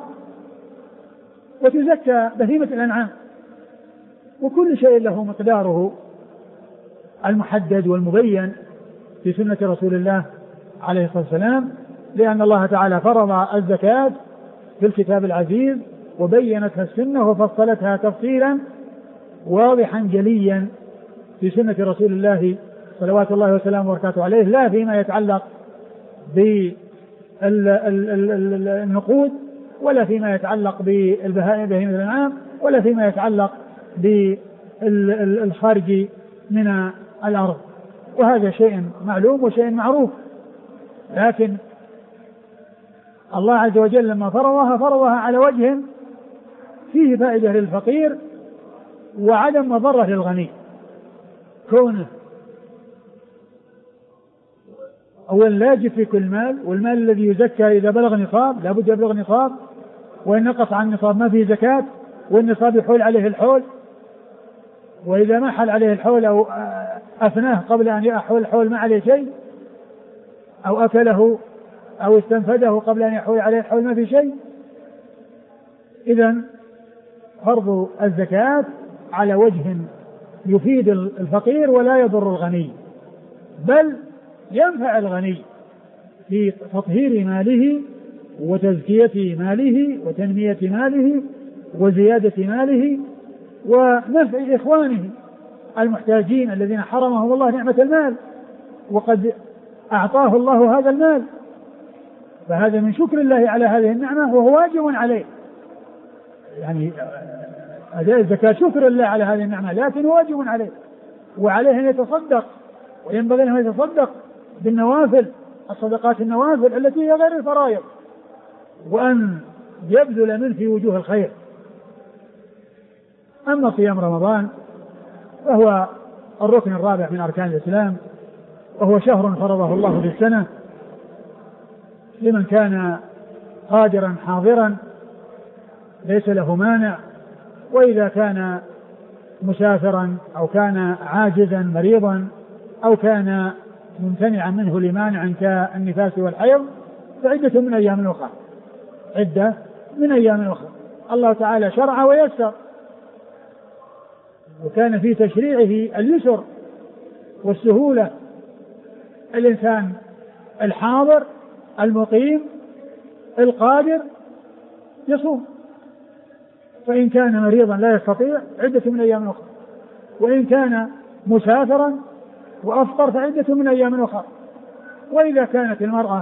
Speaker 2: وتزكى بهيمة الأنعام، وكل شيء له مقداره المحدد والمبين في سنة رسول الله عليه الصلاة والسلام، لأن الله تعالى فرض الزكاة في الكتاب العزيز وبينتها السنة وفصلتها تفصيلا واضحا جليا في سنة رسول الله صلوات الله وسلامه وبركاته عليه، لا فيما يتعلق بالنقود ولا فيما يتعلق بالبهائم بهيمة الأنعام ولا فيما يتعلق بالخارج من الأرض، وهذا شيء معلوم وشيء معروف. لكن الله عز وجل لما فرضها على وجه فيه فائدة للفقير وعدم مضرة للغني، كونه أولا لا يجب في كل مال، والمال الذي يزكى إذا بلغ نصاب لا بد يبلغ نصاب، وإن نقص عن النصاب ما فيه زكاة، والنصاب يحول عليه الحول، وإذا ما حل عليه الحول أو أفناه قبل أن يحول الحول ما عليه شيء، أو أكله أو استنفده قبل أن يحول عليه الحول ما في شيء. إذن فرض الزكاة على وجه يفيد الفقير ولا يضر الغني، بل ينفع الغني في تطهير ماله وتزكية ماله وتنمية ماله وزيادة ماله ونفع إخوانه المحتاجين الذين حرمهم الله نعمة المال وقد أعطاه الله هذا المال، فهذا من شكر الله على هذه النعمة وهو واجب عليه، يعني أداء الزكاة شكر الله على هذه النعمة، لكن واجب عليه، وعليه أن يتصدق، وينبغي أن يتصدق بالنوافل، الصدقات النوافل التي هي غير الفرائض، وأن يبذل منه في وجوه الخير. أما صيام رمضان فهو الركن الرابع من أركان الإسلام، وهو شهر فرضه الله في السنة لمن كان قادرا حاضرا ليس له مانع، وإذا كان مسافرا أو كان عاجزا مريضا أو كان ممتنعا منه لمانع كالنفاس والحيض فعدة من أيام أخرى، عدة من أيام أخرى. الله تعالى شرع ويسر، وكان في تشريعه اليسر والسهولة. الإنسان الحاضر المقيم القادر يصوم، فإن كان مريضا لا يستطيع عدة من أيام أخرى، وإن كان مسافرا وأفطر فعدة من أيام أخرى. وإذا كانت المرأة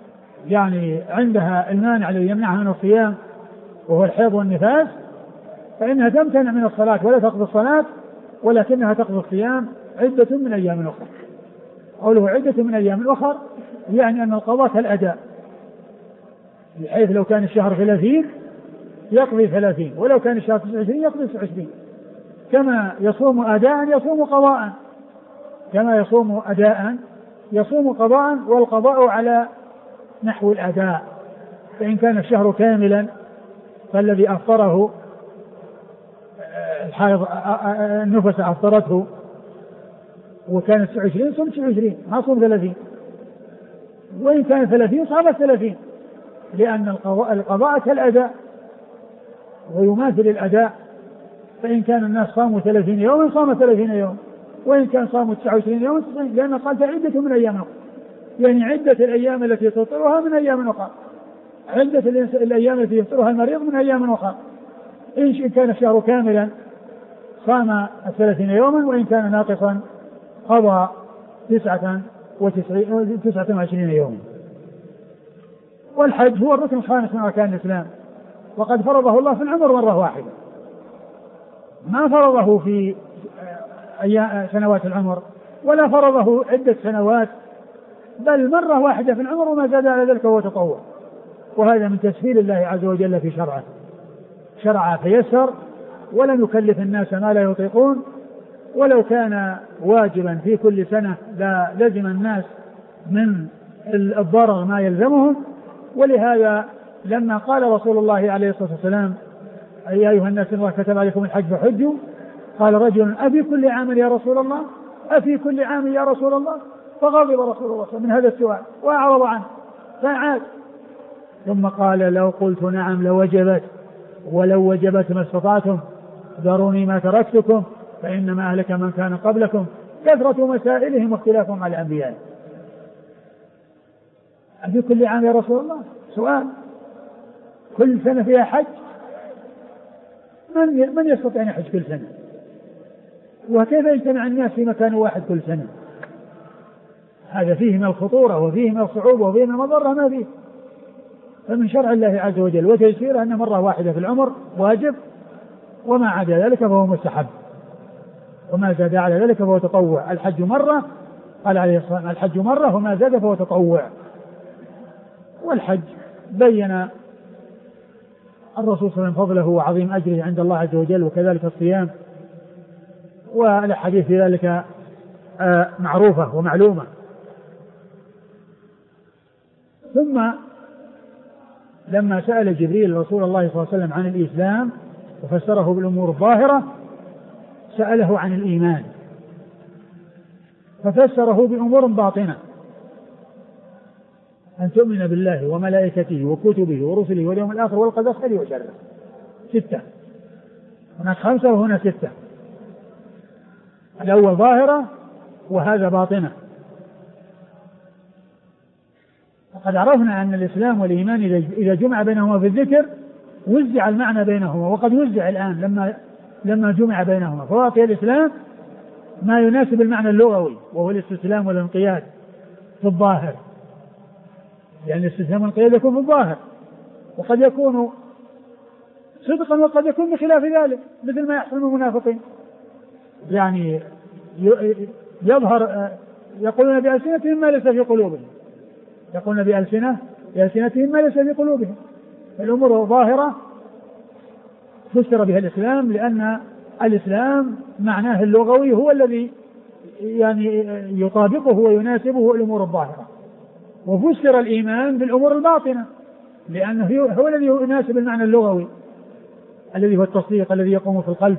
Speaker 2: يعني عندها المانع الذي يمنعها من الصيام وهو الحيض والنفاس فإنها تمتنع من الصلاة ولا تقضي الصلاة، ولكنها تقضي الصيام عدة من أيام أخرى. قوله عدة من أيام أخرى يعني أن القضاء كالأداء، بحيث لو كان الشهر 30 يقضي 30، ولو كان الشهر 29 يقضي 29، كما يصوم أداء يصوم قضاء، كما يصوم أداء يصوم قضاء، والقضاء على نحو الأداء. فإن كان الشهر كاملا فالذي أفطره الحائض النفس أفطرته وكانت 29 صمت 29 ما صوم 30، وإن كان 30 صامت 30، لأن القضاء كالأداء ويماثل الأداء. فإن كان الناس صاموا 30 يوما صام 30 يوم، وإن كان صاموا 29 يوما، لأن قال عدة من أيام أخرى، يعني عدة الأيام التي تفطرها من أيام أخرى، عدة الأيام التي يفطرها المريض من أيام أخرى. إن كان الشهر كاملا صام 30 يوما، وإن كان ناقصا قضى 29 يوما. والحج هو الركن الخامس من أركان الإسلام، وقد فرضه الله في العمر مرة واحدة، ما فرضه في سنوات العمر ولا فرضه عدة سنوات، بل مرة واحدة في العمر، وما زاد على ذلك هو تطوع. وهذا من تسهيل الله عز وجل في شرعه، شرع فيسر ولم يكلف الناس ما لا يطيقون. ولو كان واجبا في كل سنة لا لزم الناس من الضرر ما يلزمهم. ولهذا لما قال رسول الله عليه الصلاة والسلام يا أيها الناس الله كتب عليكم الحج فحجوا، قال رجل أفي كل عام يا رسول الله، أفي كل عام يا رسول الله، فغضب رسول الله من هذا السؤال وأعرض عنه فعاد، ثم قال لو قلت نعم لوجبت، ولو وجبت ما استطعتم، ذروني ما تركتكم، فإنما أهلك من كان قبلكم كثرة مسائلهم واختلافهم على الأنبياء. أفي كل عام يا رسول الله، سؤال، كل سنة فيها حج؟ من يستطيع أن يحج كل سنة؟ وكيف يجتمع الناس في مكان واحد كل سنة؟ هذا فيه من الخطورة وفيه من الصعوبة وفيه من المضرة ما فيه. فمن شرع الله عز وجل وتيسيره أن مرة واحدة في العمر واجب، وما عدا ذلك فهو مستحب، وما زاد على ذلك فهو تطوع. الحج مرة، قال عليه الصلاة والسلام الحج مرة، وما زاد فهو تطوع. والحج بين الرسول صلى الله عليه وسلم فضله وعظيم أجره عند الله عز وجل، وكذلك الصيام، والحديث في ذلك معروفة ومعلومة. ثم لما سأل جبريل رسول الله صلى الله عليه وسلم عن الإسلام وفسره بالأمور الظاهرة، سأله عن الإيمان ففسره بأمور باطنة، أن تؤمن بالله وملائكته وكتبه ورسله واليوم الآخر والقدر خيره وشره. 6، هناك 5 وهنا 6. الأول ظاهرة وهذا باطنة. وقد عرفنا أن الإسلام والإيمان إذا جمع بينهما في الذكر وزع المعنى بينهما، وقد وزع الآن لما جمع بينهما، فواقع الإسلام ما يناسب المعنى اللغوي وهو الاستسلام والانقياد في الظاهر، يعني الاستسلام والانقياد يكون في الظاهر، وقد يكون صدقا وقد يكون بخلاف ذلك، مثل ما يحصل من المنافقين، يعني يظهر يقولون بألسنتهم ما ليس في قلوبهم، يقولون بألسنتهم ما ليس في قلوبهم. الأمور ظاهرة فسر بها الإسلام، لأن الإسلام معناه اللغوي هو الذي يعني يطابقه ويناسبه الأمور الظاهرة، وفسر الإيمان بالأمور الباطنة لأنه هو الذي يناسب المعنى اللغوي الذي هو التصديق الذي يقوم في القلب.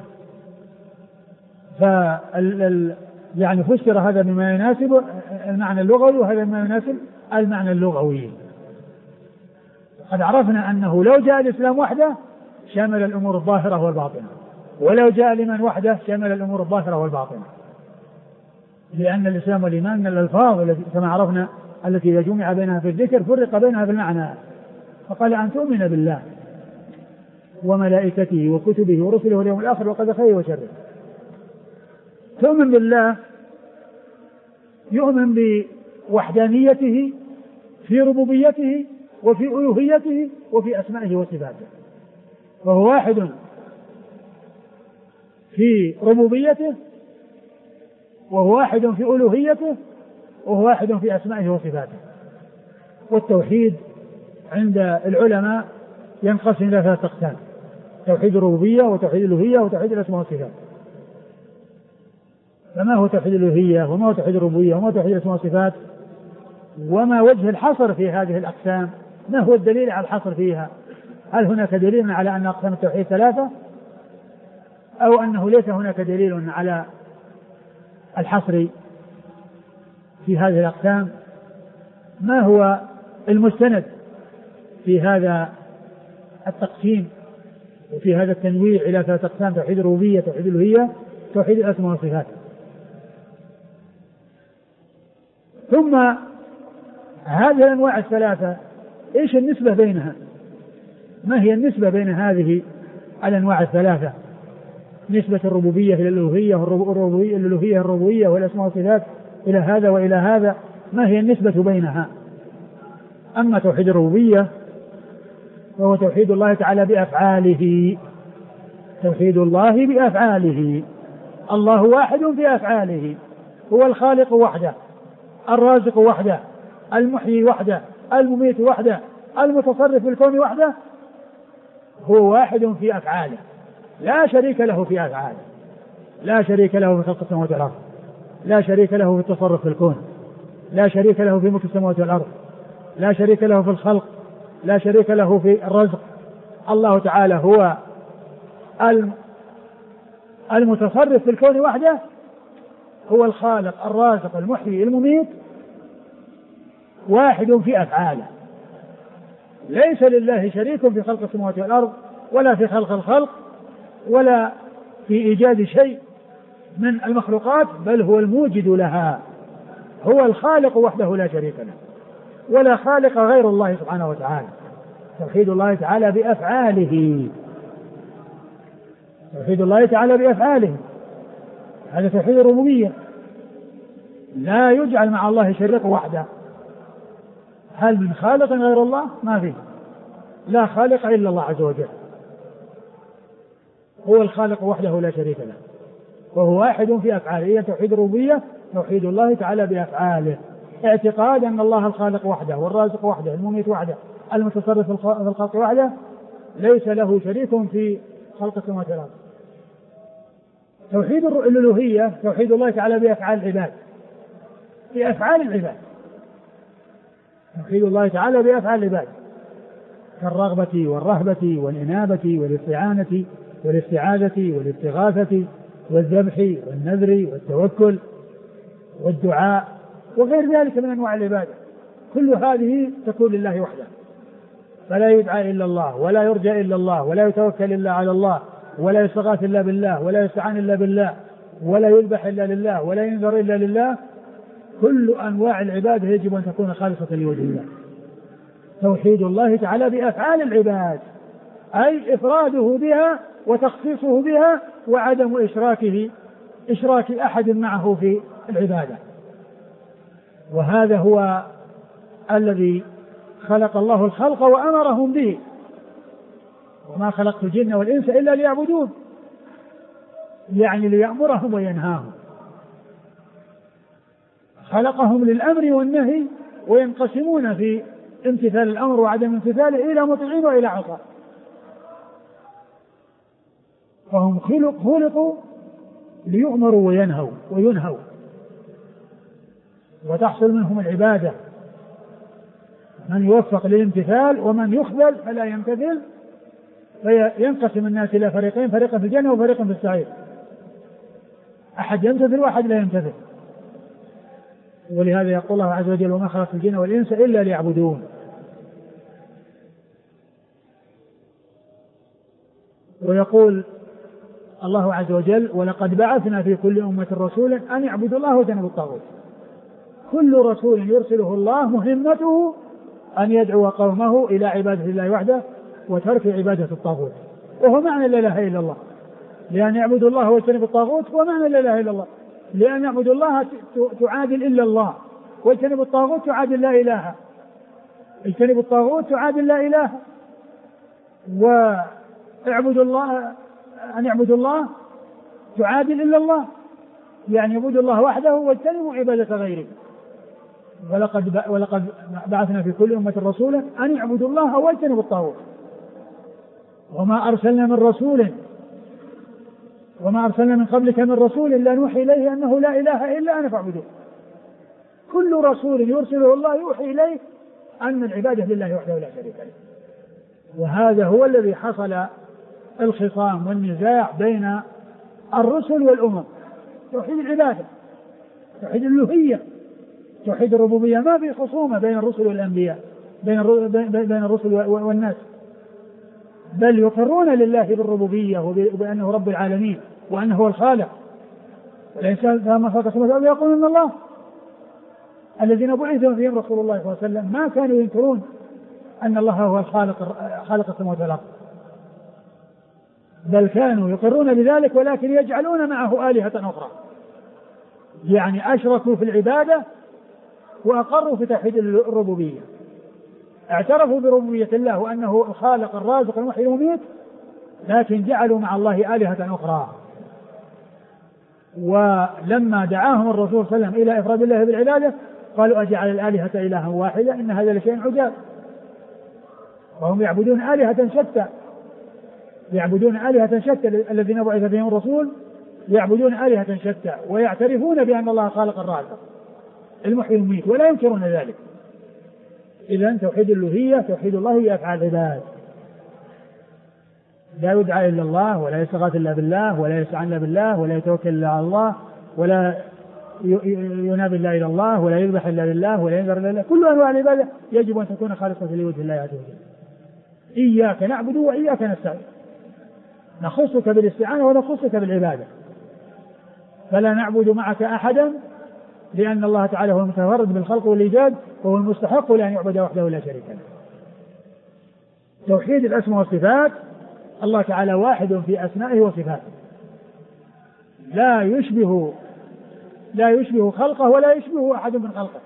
Speaker 2: يعني فسر هذا بما يناسب المعنى اللغوي وهذا بما يناسب المعنى اللغوي. قد عرفنا أنه لو جاء الإسلام وحده شمل الأمور الظاهرة والباطنة، ولو جاء الإيمان وحده شمل الأمور الظاهرة والباطنة، لأن الإسلام والإيمان من الألفاظ التي كما عرفنا التي إذا جمع بينها في الذكر فرق بينها في المعنى. فقال أن تؤمن بالله وملائكته وكتبه ورسله واليوم الآخر وقدر خيره وشره. تؤمن بالله يؤمن بوحدانيته في ربوبيته وفي ألوهيته وفي أسمائه وصفاته، وهو واحد في ربوبيته، وهو واحد في ألوهيته، وهو واحد في أسمائه وصفاته. والتوحيد عند العلماء ينقسم إلى 3 أقسام: توحيد الربوبية، وتوحيد الألوهية، وتوحيد الأسماء والصفات. فما هو توحيد الألوهية، وما هو توحيد الربوبية، وما هو توحيد الأسماء والصفات، وما وجه الحصر في هذه الأقسام؟ ما هو الدليل على الحصر فيها؟ هل هناك دليل على أن أقسام التوحيد 3، أو أنه ليس هناك دليل على الحصر في هذه الأقسام؟ ما هو المستند في هذا التقسيم وفي هذا التنويع إلى 3 أقسام: توحيد الربوبية، توحيد الألوهية، توحيد الأسماء والصفات؟ ثم هذه الأنواع ال3 إيش النسبة بينها؟ ما هي النسبة بين هذه الأنواع ال3؟ نسبة الربوبية إلى الألوهية، والألوهية الربوبية، والأسماء والصفات إلى هذا وإلى هذا، ما هي النسبة بينها؟ أما توحيد الربوبية فهو توحيد الله تعالى بأفعاله، توحيد الله بأفعاله. الله واحد في أفعاله، هو الخالق وحده، الرازق وحده، المحيي وحده، المميت وحده، المتصرف في الكون وحده. هو واحد في أفعاله، لا شريك له في أفعاله، لا شريك له في خلق السماوات والأرض، لا شريك له في التصرف في الكون، لا شريك له في ملك السماوات والأرض، لا شريك له في الخلق، لا شريك له في الرزق. الله تعالى هو المتصرف في الكون وحده، هو الخالق الرازق المحيي المميت، واحد في أفعاله، ليس لله شريك في خلق السماوات والأرض، ولا في خلق الخلق، ولا في إيجاد شيء من المخلوقات، بل هو الموجد لها، هو الخالق وحده لا شريك له، ولا خالق غير الله سبحانه وتعالى. توحيد الله تعالى بأفعاله، توحيد الله تعالى بأفعاله، هذا توحيد الربوبية. لا يجعل مع الله شريك وحده. هل من خالق غير الله؟ ما فيه، لا خالق إلا الله عز وجل، هو الخالق وحده لا شريك له، وهو واحد في أفعاله. توحيد الربوبية توحيد الله تعالى بأفعاله، اعتقاد أن الله الخالق وحده، والرازق وحده، المميت وحده، المتصرف في الخلق وحده، ليس له شريك في خلق السماوات والأرض. توحيد الألوهية توحيد الله تعالى بأفعال العباد، بأفعال العباد، توحيد الله تعالى بأفعال العباد، كالرغبة والرهبة والإنابة والاستعانة والاستعاذة والاستغاثة والذبح والنذر والتوكل والدعاء وغير ذلك من أنواع العبادة. كل هذه تكون لله وحده، فلا يدعى إلا الله، ولا يرجى إلا الله، ولا يتوكل إلا على الله، ولا يستغاث إلا بالله، ولا يستعان إلا بالله، ولا يذبح إلا لله، ولا ينذر إلا لله. كل أنواع العبادة يجب أن تكون خالصة لوجه الله. توحيد الله تعالى بأفعال العباد، أي إفراده بها وتخصيصه بها، وعدم إشراك أحد معه في العبادة. وهذا هو الذي خلق الله الخلق وأمرهم به: وما خلقت الجن والإنس إلا ليعبدون، يعني ليأمرهم وينهاهم. خلقهم للأمر والنهي، وينقسمون في امتثال الأمر وعدم امتثاله إلى مطيعين وإلى عصاة. فهم خلقوا ليؤمروا وينهوا، وتحصل منهم العبادة. من يوفق للامتثال ومن يخذل فلا يمتثل، فينقسم الناس إلى فريقين: فريق في الجنة وفريق في السعير. أحد يمتثل وأحد لا يمتثل. ولهذا يقول الله عز وجل: وما خلقت الجن والإنس إلا ليعبدون. ويقول الله عز وجل: ولقد بعثنا في كل أمة رسولا أن يعبدوا الله واجتنبوا الطاغوت. كل رسول يرسله الله مهمته أن يدعو قومه إلى عبادة الله وحده وترك عبادة الطاغوت، وهو معنى لا إله إلا الله. لأن يعبدوا الله واجتنبوا الطاغوت هو معنى لا إله إلا الله. لأن يعبدوا الله تعادل إلا الله، واجتنبوا الطاغوت تعادل لا إله. اجتنبوا الطاغوت تعادل لا إله. واعبدوا الله، أن يعبدوا الله تعادل إلا الله، يعني يعبد الله وحده واجتنبوا عبادة غيره. ولقد بعثنا في كل أمة رسولا أن يعبدوا الله واجتنبوا الطاغوت وما أرسلنا من قبلك من رسول إلا نوحي إليه أنه لا إله إلا أنا فاعبدوه. كل رسول يرسله الله يوحي إليه أن العبادة لله وحده لا شريك له. وهذا هو الذي حصل الخصام والنزاع بين الرسل والأمم، توحيد العبادة، توحيد الألوهية، توحيد الربوبية. ما في خصومة بين الرسل والأنبياء، بين الرسل والناس، بل يقرون لله بالربوبية وبأنه رب العالمين وأنه هو الخالق. والإنسان فما خلق السماوات يقول إن الله. الذين بعثوا فيهم رسول الله صلى الله عليه وسلم ما كانوا ينكرون أن الله هو خالق السماوات والأرض، بل كانوا يقرون بذلك ولكن يجعلون معه آلهة أخرى، يعني أشركوا في العبادة وأقروا في توحيد الربوبية. اعترفوا بربوبية الله وأنه الخالق الرازق المحيي المميت، لكن جعلوا مع الله آلهة أخرى. ولما دعاهم الرسول صلى الله عليه وسلم إلى إفراد الله بالعبادة قالوا أجعل الآلهة إلها واحدة إن هذا لشيء عجاب. وهم يعبدون آلهة شتى، الذين بعث فيهم الرسول يعبدون آلهة شتى ويعترفون بأن الله خالق الرازق المحيي المميت ولا ينكرون ذلك. إذن توحيد الألوهية توحيد الله بأفعال العباد، لا يدعى إلا الله ولا يستغاث إلا بالله ولا يستعان إلا بالله ولا يتوكل إلا على الله ولا يناب إلا إلى الله ولا يذبح إلا لله ولا ينذر إلا لله. كل أنواع العبادة يجب أن تكون خالصة لوجه الله عز وجل. إياك نعبد وإياك نستعين، نخصك بالاستعانة ونخصك بالعبادة، فلا نعبد معك أحدا لأن الله تعالى هو المتفرد بالخلق والإيجاد وهو المستحق لأن يعبد وحده لا شريك له. توحيد الأسماء والصفات، الله تعالى واحد في أسمائه وصفاته، لا يشبه خلقه ولا يشبه أحد من خلقه.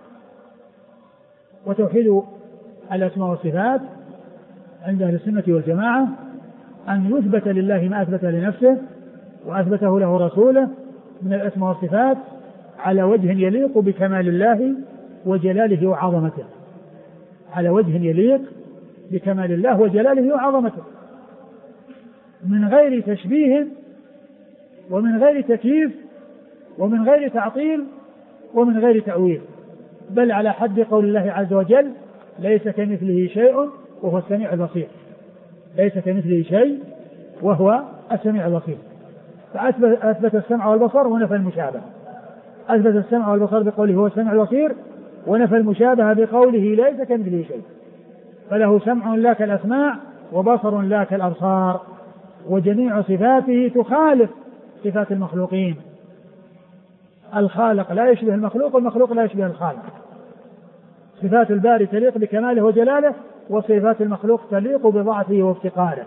Speaker 2: وتوحيد الأسماء والصفات عند أهل السنة والجماعة أن يثبت لله ما أثبت لنفسه وأثبته له رسوله من الأسماء والصفات على وجه يليق بكمال الله وجلاله وعظمته، على وجه يليق بكمال الله وجلاله وعظمته، من غير تشبيه ومن غير تكييف ومن غير تعطيل ومن غير تأويل، بل على حد قول الله عز وجل ليس كمثله شيء وهو السميع البصير. ليس كمثله شيء وهو السميع البصير. فأثبت السمع والبصر ونفى المشابهة. أثبت السمع والبصر بقوله هو السميع البصير، ونفى المشابهة بقوله ليس كمثله شيء. فله سمع لا كالأسماع وبصر لا كالأبصار، وجميع صفاته تخالف صفات المخلوقين. الخالق لا يشبه المخلوق والمخلوق لا يشبه الخالق. صفات الباري تليق بكماله وجلاله، وصفات المخلوق تليق بضعفه وافتقاره.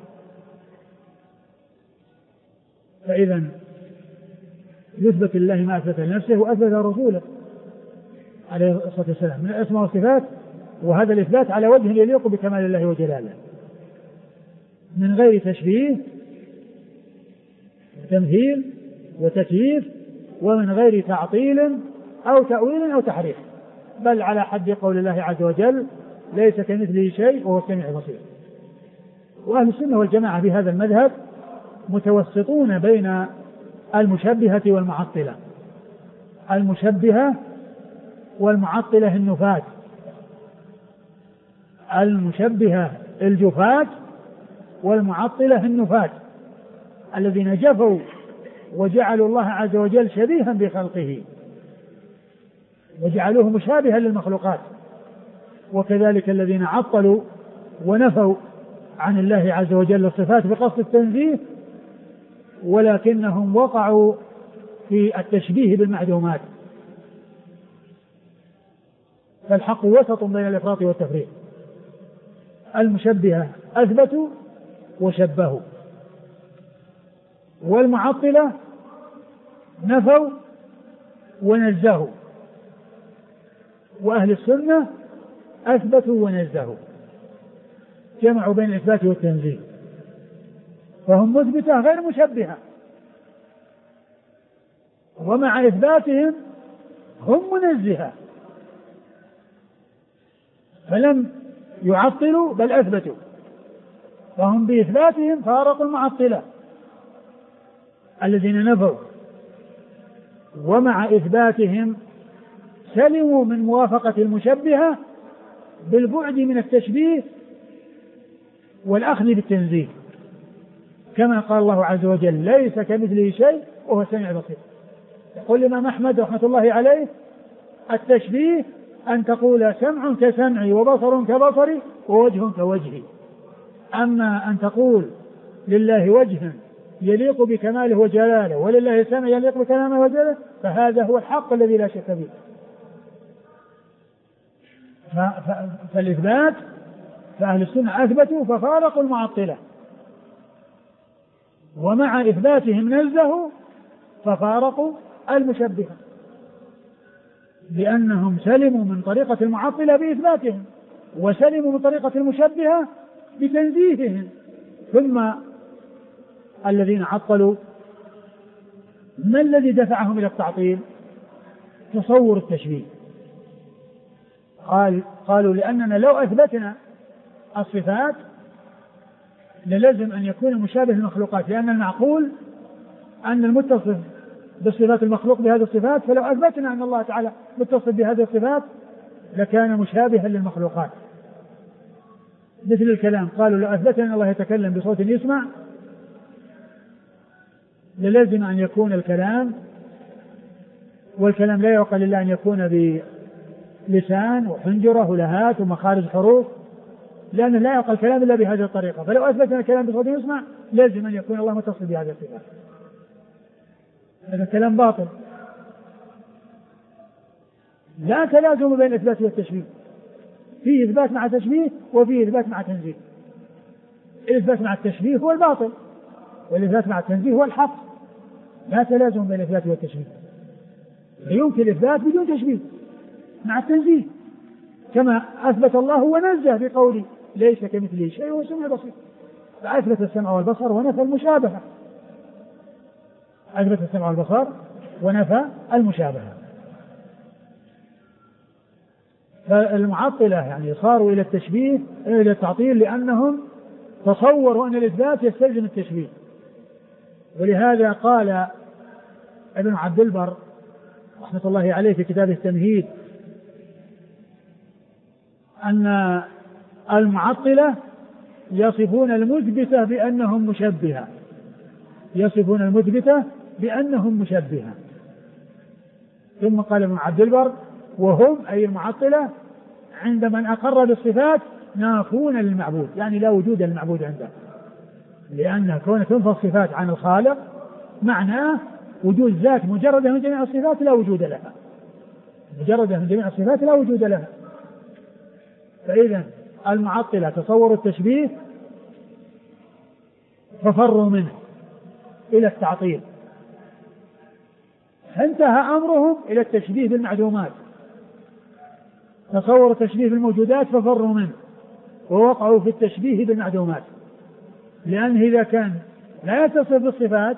Speaker 2: فإذا يثبت لله ما أثبت لنفسه وأثبت رسوله عليه الصلاة والسلام من الأسماء والصفات، وهذا الإثبات على وجه يليق بكمال الله وجلاله، من غير تشبيه وتمثيل وتكييف ومن غير تعطيل أو تأويل أو تحريف، بل على حد قول الله عز وجل ليس كمثله شيء وهو السميع البصير. وأهل السنة والجماعة في هذا المذهب متوسطون بين المشبهة والمعطلة. المشبهة والمعطلة النفاة، المشبهة الجفاة والمعطلة النفاة، الذين جفوا وجعلوا الله عز وجل شبيها بخلقه وجعلوه مشابها للمخلوقات، وكذلك الذين عطلوا ونفوا عن الله عز وجل الصفات بقصد التنزيه، ولكنهم وقعوا في التشبيه بالمعدومات. فالحق وسط بين الإفراط والتفريط. المشبهة أثبتوا وشبهوا، والمعطلة نفوا ونزهوا، وأهل السنة أثبتوا ونزهوا، جمعوا بين الإثبات والتنزيه، فهم مثبتة غير مشبهة، ومع إثباتهم هم منزهة، فلم يعطلوا بل أثبتوا، فهم بإثباتهم فارقوا المعطلة الذين نفوا، ومع إثباتهم سلموا من موافقة المشبهة بالبعد من التشبيه والأخذ بالتنزيه، كما قال الله عز وجل: ليس كمثله شيء وهو السميع البصير. يقول الإمام أحمد رحمة الله عليه: التشبيه أن تقول سمع كسمعي وبصر كبصري ووجه كوجهي. أما أن تقول لله وجه يليق بكماله وجلاله ولله سمع يليق بكلامه وجلاله، فهذا هو الحق الذي لا شك فيه. فالإثبات فأهل السنة أثبتوا ففارقوا المعطلة، ومع إثباتهم نزهوا ففارقوا المشبهة، لأنهم سلموا من طريقة المعطلة بإثباتهم، وسلموا من طريقة المشبهة بتنزيههم. ثم الذين عطلوا ما الذي دفعهم إلى التعطيل؟ تصور التشبيه. قالوا لأننا لو أثبتنا الصفات للزم أن يكون مشابه للمخلوقات، لأن المعقول أن المتصف بالصفات المخلوق بهذه الصفات، فلو أثبتنا أن الله تعالى متصف بهذه الصفات لكان مشابها للمخلوقات. مثل الكلام، قالوا لو أثبتنا أن الله يتكلم بصوت يسمع للزم أن يكون الكلام، والكلام لا يعقل إلا أن يكون بلسان وحنجرة ولهات ومخارج حروف، لأنه لا يعقل الكلام إلا بهذه الطريقة. فلو أثبتنا الكلام بصوت يسمع لازم أن يكون الله متصف بهذه الصفات. هذا الكلام باطل، لا تلازم بين الإثبات والتشبيه، فيه إثبات مع تشبيه وفيه إثبات مع تنزيه. الإثبات مع التشبيه هو الباطل، والإثبات مع التنزيه هو الحق، لا تلازم بين الإثبات والتشبيه. يمكن الإثبات بدون تشبيه مع التنزيه، كما أثبت الله ونزه بقوله: ليس كمثله شيء وهو السميع البصير، فأثبت السمع والبصر ونفى المشابهة، أثبت السمع والبصر ونفى المشابهة. فالمعطلة يعني صاروا إلى التشبيه إلى التعطيل لأنهم تصوروا أن الإثبات يستلزم التشبيه. ولهذا قال ابن عبد البر رحمة الله عليه في كتابه التمهيد أن المعطلة يصفون المثبتة بأنهم مشبهة، يصفون المثبتة بأنهم مشبهة. ثم قال ابن عبد البر: وهم أي المعطلة عند من أقر بالصفات نافون للمعبود، يعني لا وجود للمعبود عنده، لأن كون تنفى الصفات عن الخالق معناه وجود ذات مجردة من جميع الصفات لا وجود لها، مجردة من جميع الصفات لا وجود لها. فإذا المعطلة تصوروا التشبيه ففروا منه إلى التعطيل، فانتهى أمرهم إلى التشبيه بالمعدومات، تصوروا التشبيه بالموجودات ففروا منه ووقعوا في التشبيه بالمعدومات، لأنه إذا كان لا يتصف بالصفات،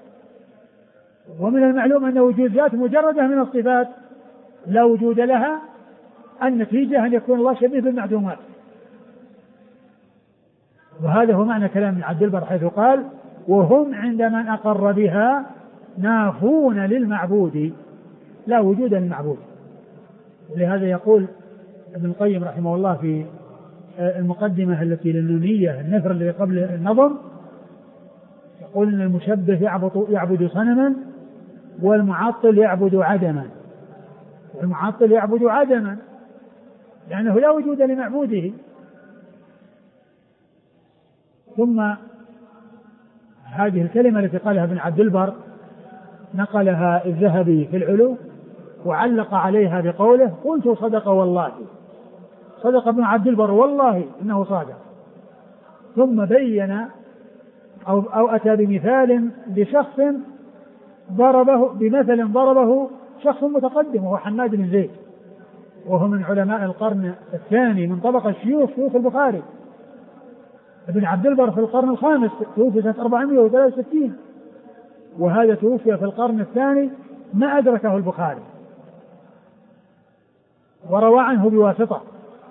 Speaker 2: ومن المعلوم أن وجود ذات مجردة من الصفات لا وجود لها، النتيجة أن يكون الله شبيه بالمعدومات. وهذا هو معنى كلام ابن عبد البر حيث قال: وهم عند من أقر بها نافون للمعبود لا وجود للمعبود. لهذا يقول ابن القيم رحمه الله في المقدمة التي للنونية النثر الذي قبل النظم، يقول إن المشبه يعبد صنما والمعطل يعبد عدما، والمعطل يعبد عدما لأنه لا وجود لمعبوده. ثم هذه الكلمة التي قالها ابن عبد البر نقلها الذهبي في العلو وعلق عليها بقوله: قلت صدق والله، صدق ابن عبد البر والله إنه صادق. ثم بين أو أتى بمثال لشخص بمثل ضربه شخص متقدم وهو حماد بن زيد، وهو من علماء القرن الثاني من طبقة شيوخ البخاري. ابن عبد البر في القرن الخامس توفي سنة 463، وهذا توفي في القرن الثاني ما أدركه البخاري وروى عنه بواسطة.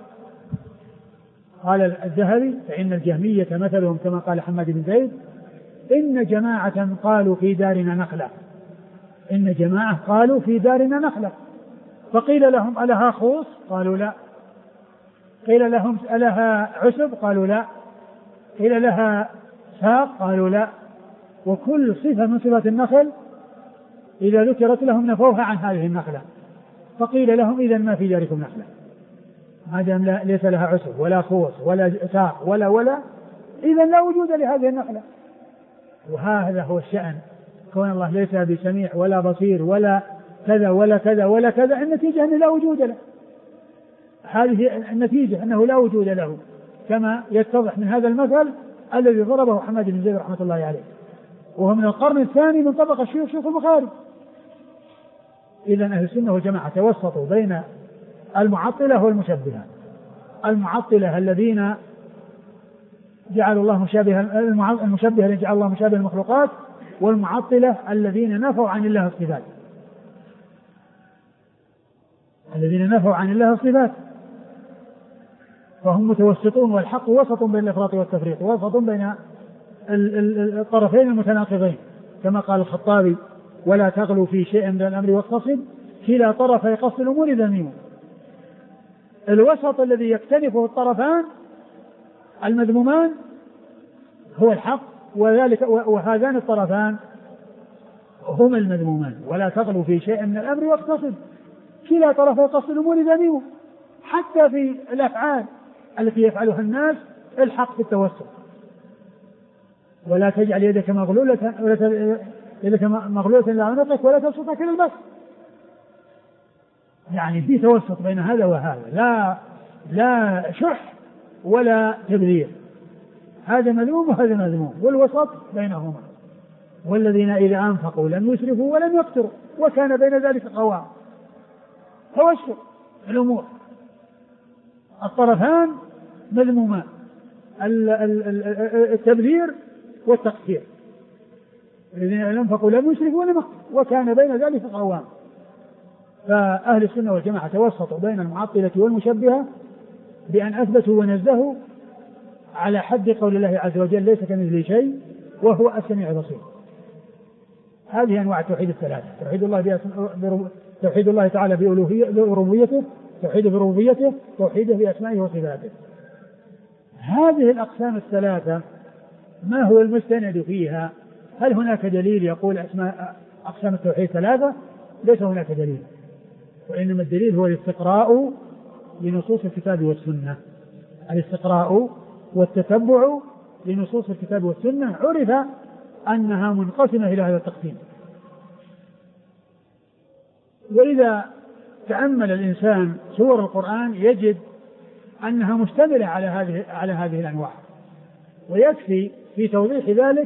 Speaker 2: قال الذهبي فإن الجهمية مثلهم كما قال حماد بن زيد إن جماعة قالوا في دارنا نخلة، إن جماعة قالوا في دارنا نخلة، فقيل لهم ألها خوص؟ قالوا لا. قيل لهم ألها عسب؟ قالوا لا. قيل لها ساق؟ قالوا لا. وكل صفة من صفات النخل إذا ذكرت لهم نفوها عن هذه النخلة، فقيل لهم إذا ما في داركم نخلة ما دام ليس لها عسب ولا خوص ولا ساق ولا إذا لا وجود لهذه النخلة. وهذا هو الشأن، كون الله ليس بسميع ولا بصير ولا كذا ولا كذا ولا كذا، النتيجة أنه لا وجود له. هذه النتيجة أنه لا وجود له، كما يتضح من هذا المثل الذي ضربه حماد بن زيد رحمة الله عليه، وهو من القرن الثاني من طبقة شيوخ البخاري. إذا أهل السنة والجماعة توسطوا بين المعطلة والمشبهة. المعطلة الذين جعلوا الله مشابها، المشبهة الذين جعل الله مشابه المخلوقات، والمعطلة الذين نفوا عن الله الصفات، الذين نفوا عن الله الصفات، فهم متوسطون، والحق وسط بين الإفراط والتفريط، وسط بين الطرفين المتناقضين، كما قال الخطابي ولا تغلوا في شيء من الأمر واقتصد كلا طرفي قصد الأمور ذميم. الوسط الذي يكتنفه الطرفان المذمومان هو الحق، وهذان الطرفان هم المذمومان. ولا تغلوا في شيء من الأمر واقتصد كلا طرفي قصد الأمور ذميم. حتى في الأفعال التي يفعلها الناس الحق في التوسط. ولا تجعل يدك مغلولة إلى عنقك ولا تبسطها كل البسط. يعني في توسط بين هذا وهذا، لا شح ولا تبذير، هذا مذموم وهذا مذموم، والوسط بينهما. والذين إذا أنفقوا لم يسرفوا ولم يقتروا وكان بين ذلك قوام. توسط الأمور، الطرفان مذمومان، التبذير والتقصير. الذين أنفقوا لم يسرفوا ولم يقتروا وكان بين ذلك قوام. فأهل السنة والجماعة توسطوا بين المعطلة والمشبهة بأن أثبتوا ونزهوا على حد قول الله عز وجل ليس كمثله شيء وهو السميع البصير. هذه أنواع التوحيد الثلاثة: توحيد الله تعالى بربوبيته، توحيده بربوبيته، توحيده بأسمائه وصفاته. هذه الأقسام الثلاثة ما هو المستند فيها؟ هل هناك دليل يقول أقسام التوحيد ثلاثة؟ ليس هناك دليل، وإنما الدليل هو الاستقراء لنصوص الكتاب والسنة. الاستقراء والتتبع لنصوص الكتاب والسنة عرف أنها منقسمة إلى هذا التقسيم. وإذا تأمل الإنسان سور القرآن يجد أنها مشتملة على هذه الأنواع. ويكفي في توضيح ذلك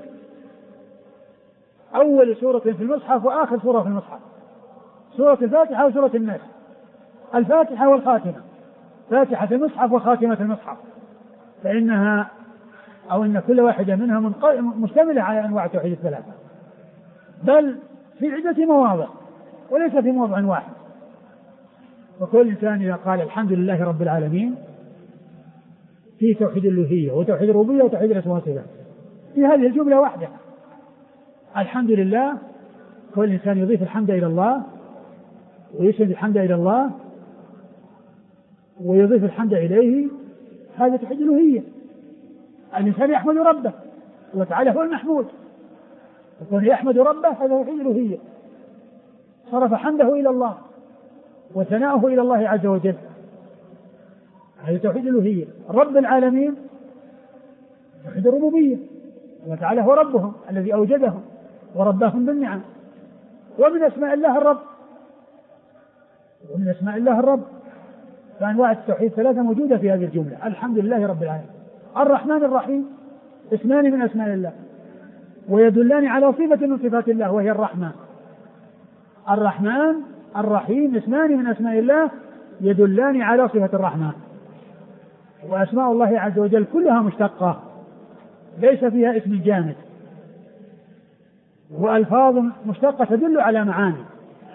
Speaker 2: أول سورة في المصحف وآخر سورة في المصحف، سورة الفاتحة وسورة الناس، الفاتحة والخاتمة، فاتحة المصحف وخاتمة المصحف، فإنها أو أن كل واحدة منها مشتملة على أنواع التوحيد الثلاثة، بل في عدة مواضع وليس في موضع واحد. وكل إنسان إذا قال الحمد لله رب العالمين في توحيد الألوهية وتوحيد الربوبية وتوحيد الأسماء والصفات في هذه الجملة واحدة. الحمد لله، كل إنسان يضيف الحمد إلى الله ويسند الحمد إلى الله ويضيف الحمد إليه، هذا توحيد الألوهية. الإنسان يحمد ربه، الله تعالى هو المحمود، وكون يحمد ربه هذا توحيد الألوهية، صرف حمده إلى الله وثناؤه إلى الله عز وجل، هذا توحيد الألوهية. رب العالمين توحيد الربوبية، الله تعالى هو ربهم الذي أوجدهم ورباهم بالنعم. ومن أسماء الله الرب، ومن أسماء الله الرب. فأنواع التوحيد ثلاثة موجودة في هذه الجملة: الحمد لله رب العالمين. الرحمن الرحيم اسمان من أسماء الله ويدلان على صفة من صفات الله وهي الرحمن. الرحمن الرحيم اسمان من أسماء الله يدلان على صفة الرحمن. وأسماء الله عز وجل كلها مشتقة ليس فيها اسم جامد، وألفاظ مشتقة تدل على معاني.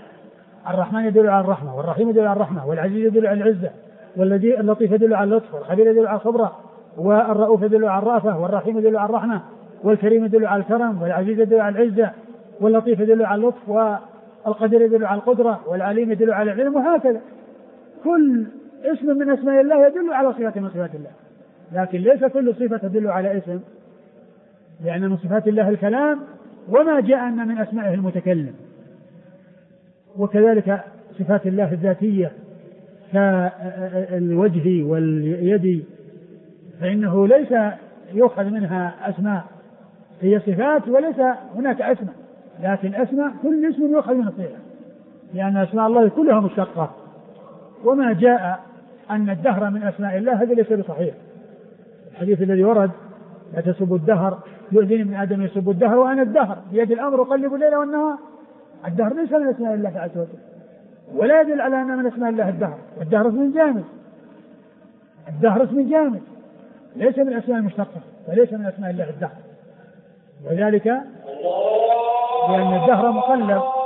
Speaker 2: الرحمن يدل على الرحمة، والرحيم يدل على الرحمة، والعزيز يدل على العزة، اللطيف يدل على اللطف، والخبير يدل على الخبرة، والرؤوف يدل على الرأفة، والرحيم يدل على الرحمة، والكريم يدل على الكرم، والعزيز يدل على العزة، واللطيف يدل على اللطف، والقدير يدل على القدرة، والعليم يدل على العلم، وهكذا. كل اسم من اسماء الله يدل على صفة من صفات الله، لكن ليس كل صفة تدل على اسم، لأن من صفات الله الكلام، وما جاءنا من أسمائه المتكلم. وكذلك صفات الله الذاتية كالوجه واليد، فإنه ليس يؤخذ منها أسماء، هي صفات وليس هناك أسماء، لكن أسماء كل اسم يؤخذ منه صفة، لأن أسماء الله كلها مشتقة. وما جاء أن الدهر من أسماء الله هذا ليس بصحيح. الحديث الذي ورد لا تسبوا الدهر يؤذيني من آدم يسب الدهر وأنا الدهر بيد الأمر أقلب الليل والنهار، الدهر ليس من أسماء الله عز وجل، ولا يدل على أن من أسماء الله الدهر، والدهر اسم جامد، الدهر اسم جامد ليس من الأسماء المشتقة، وليس من أسماء الله الدهر، وذلك لأن الدهر مقلب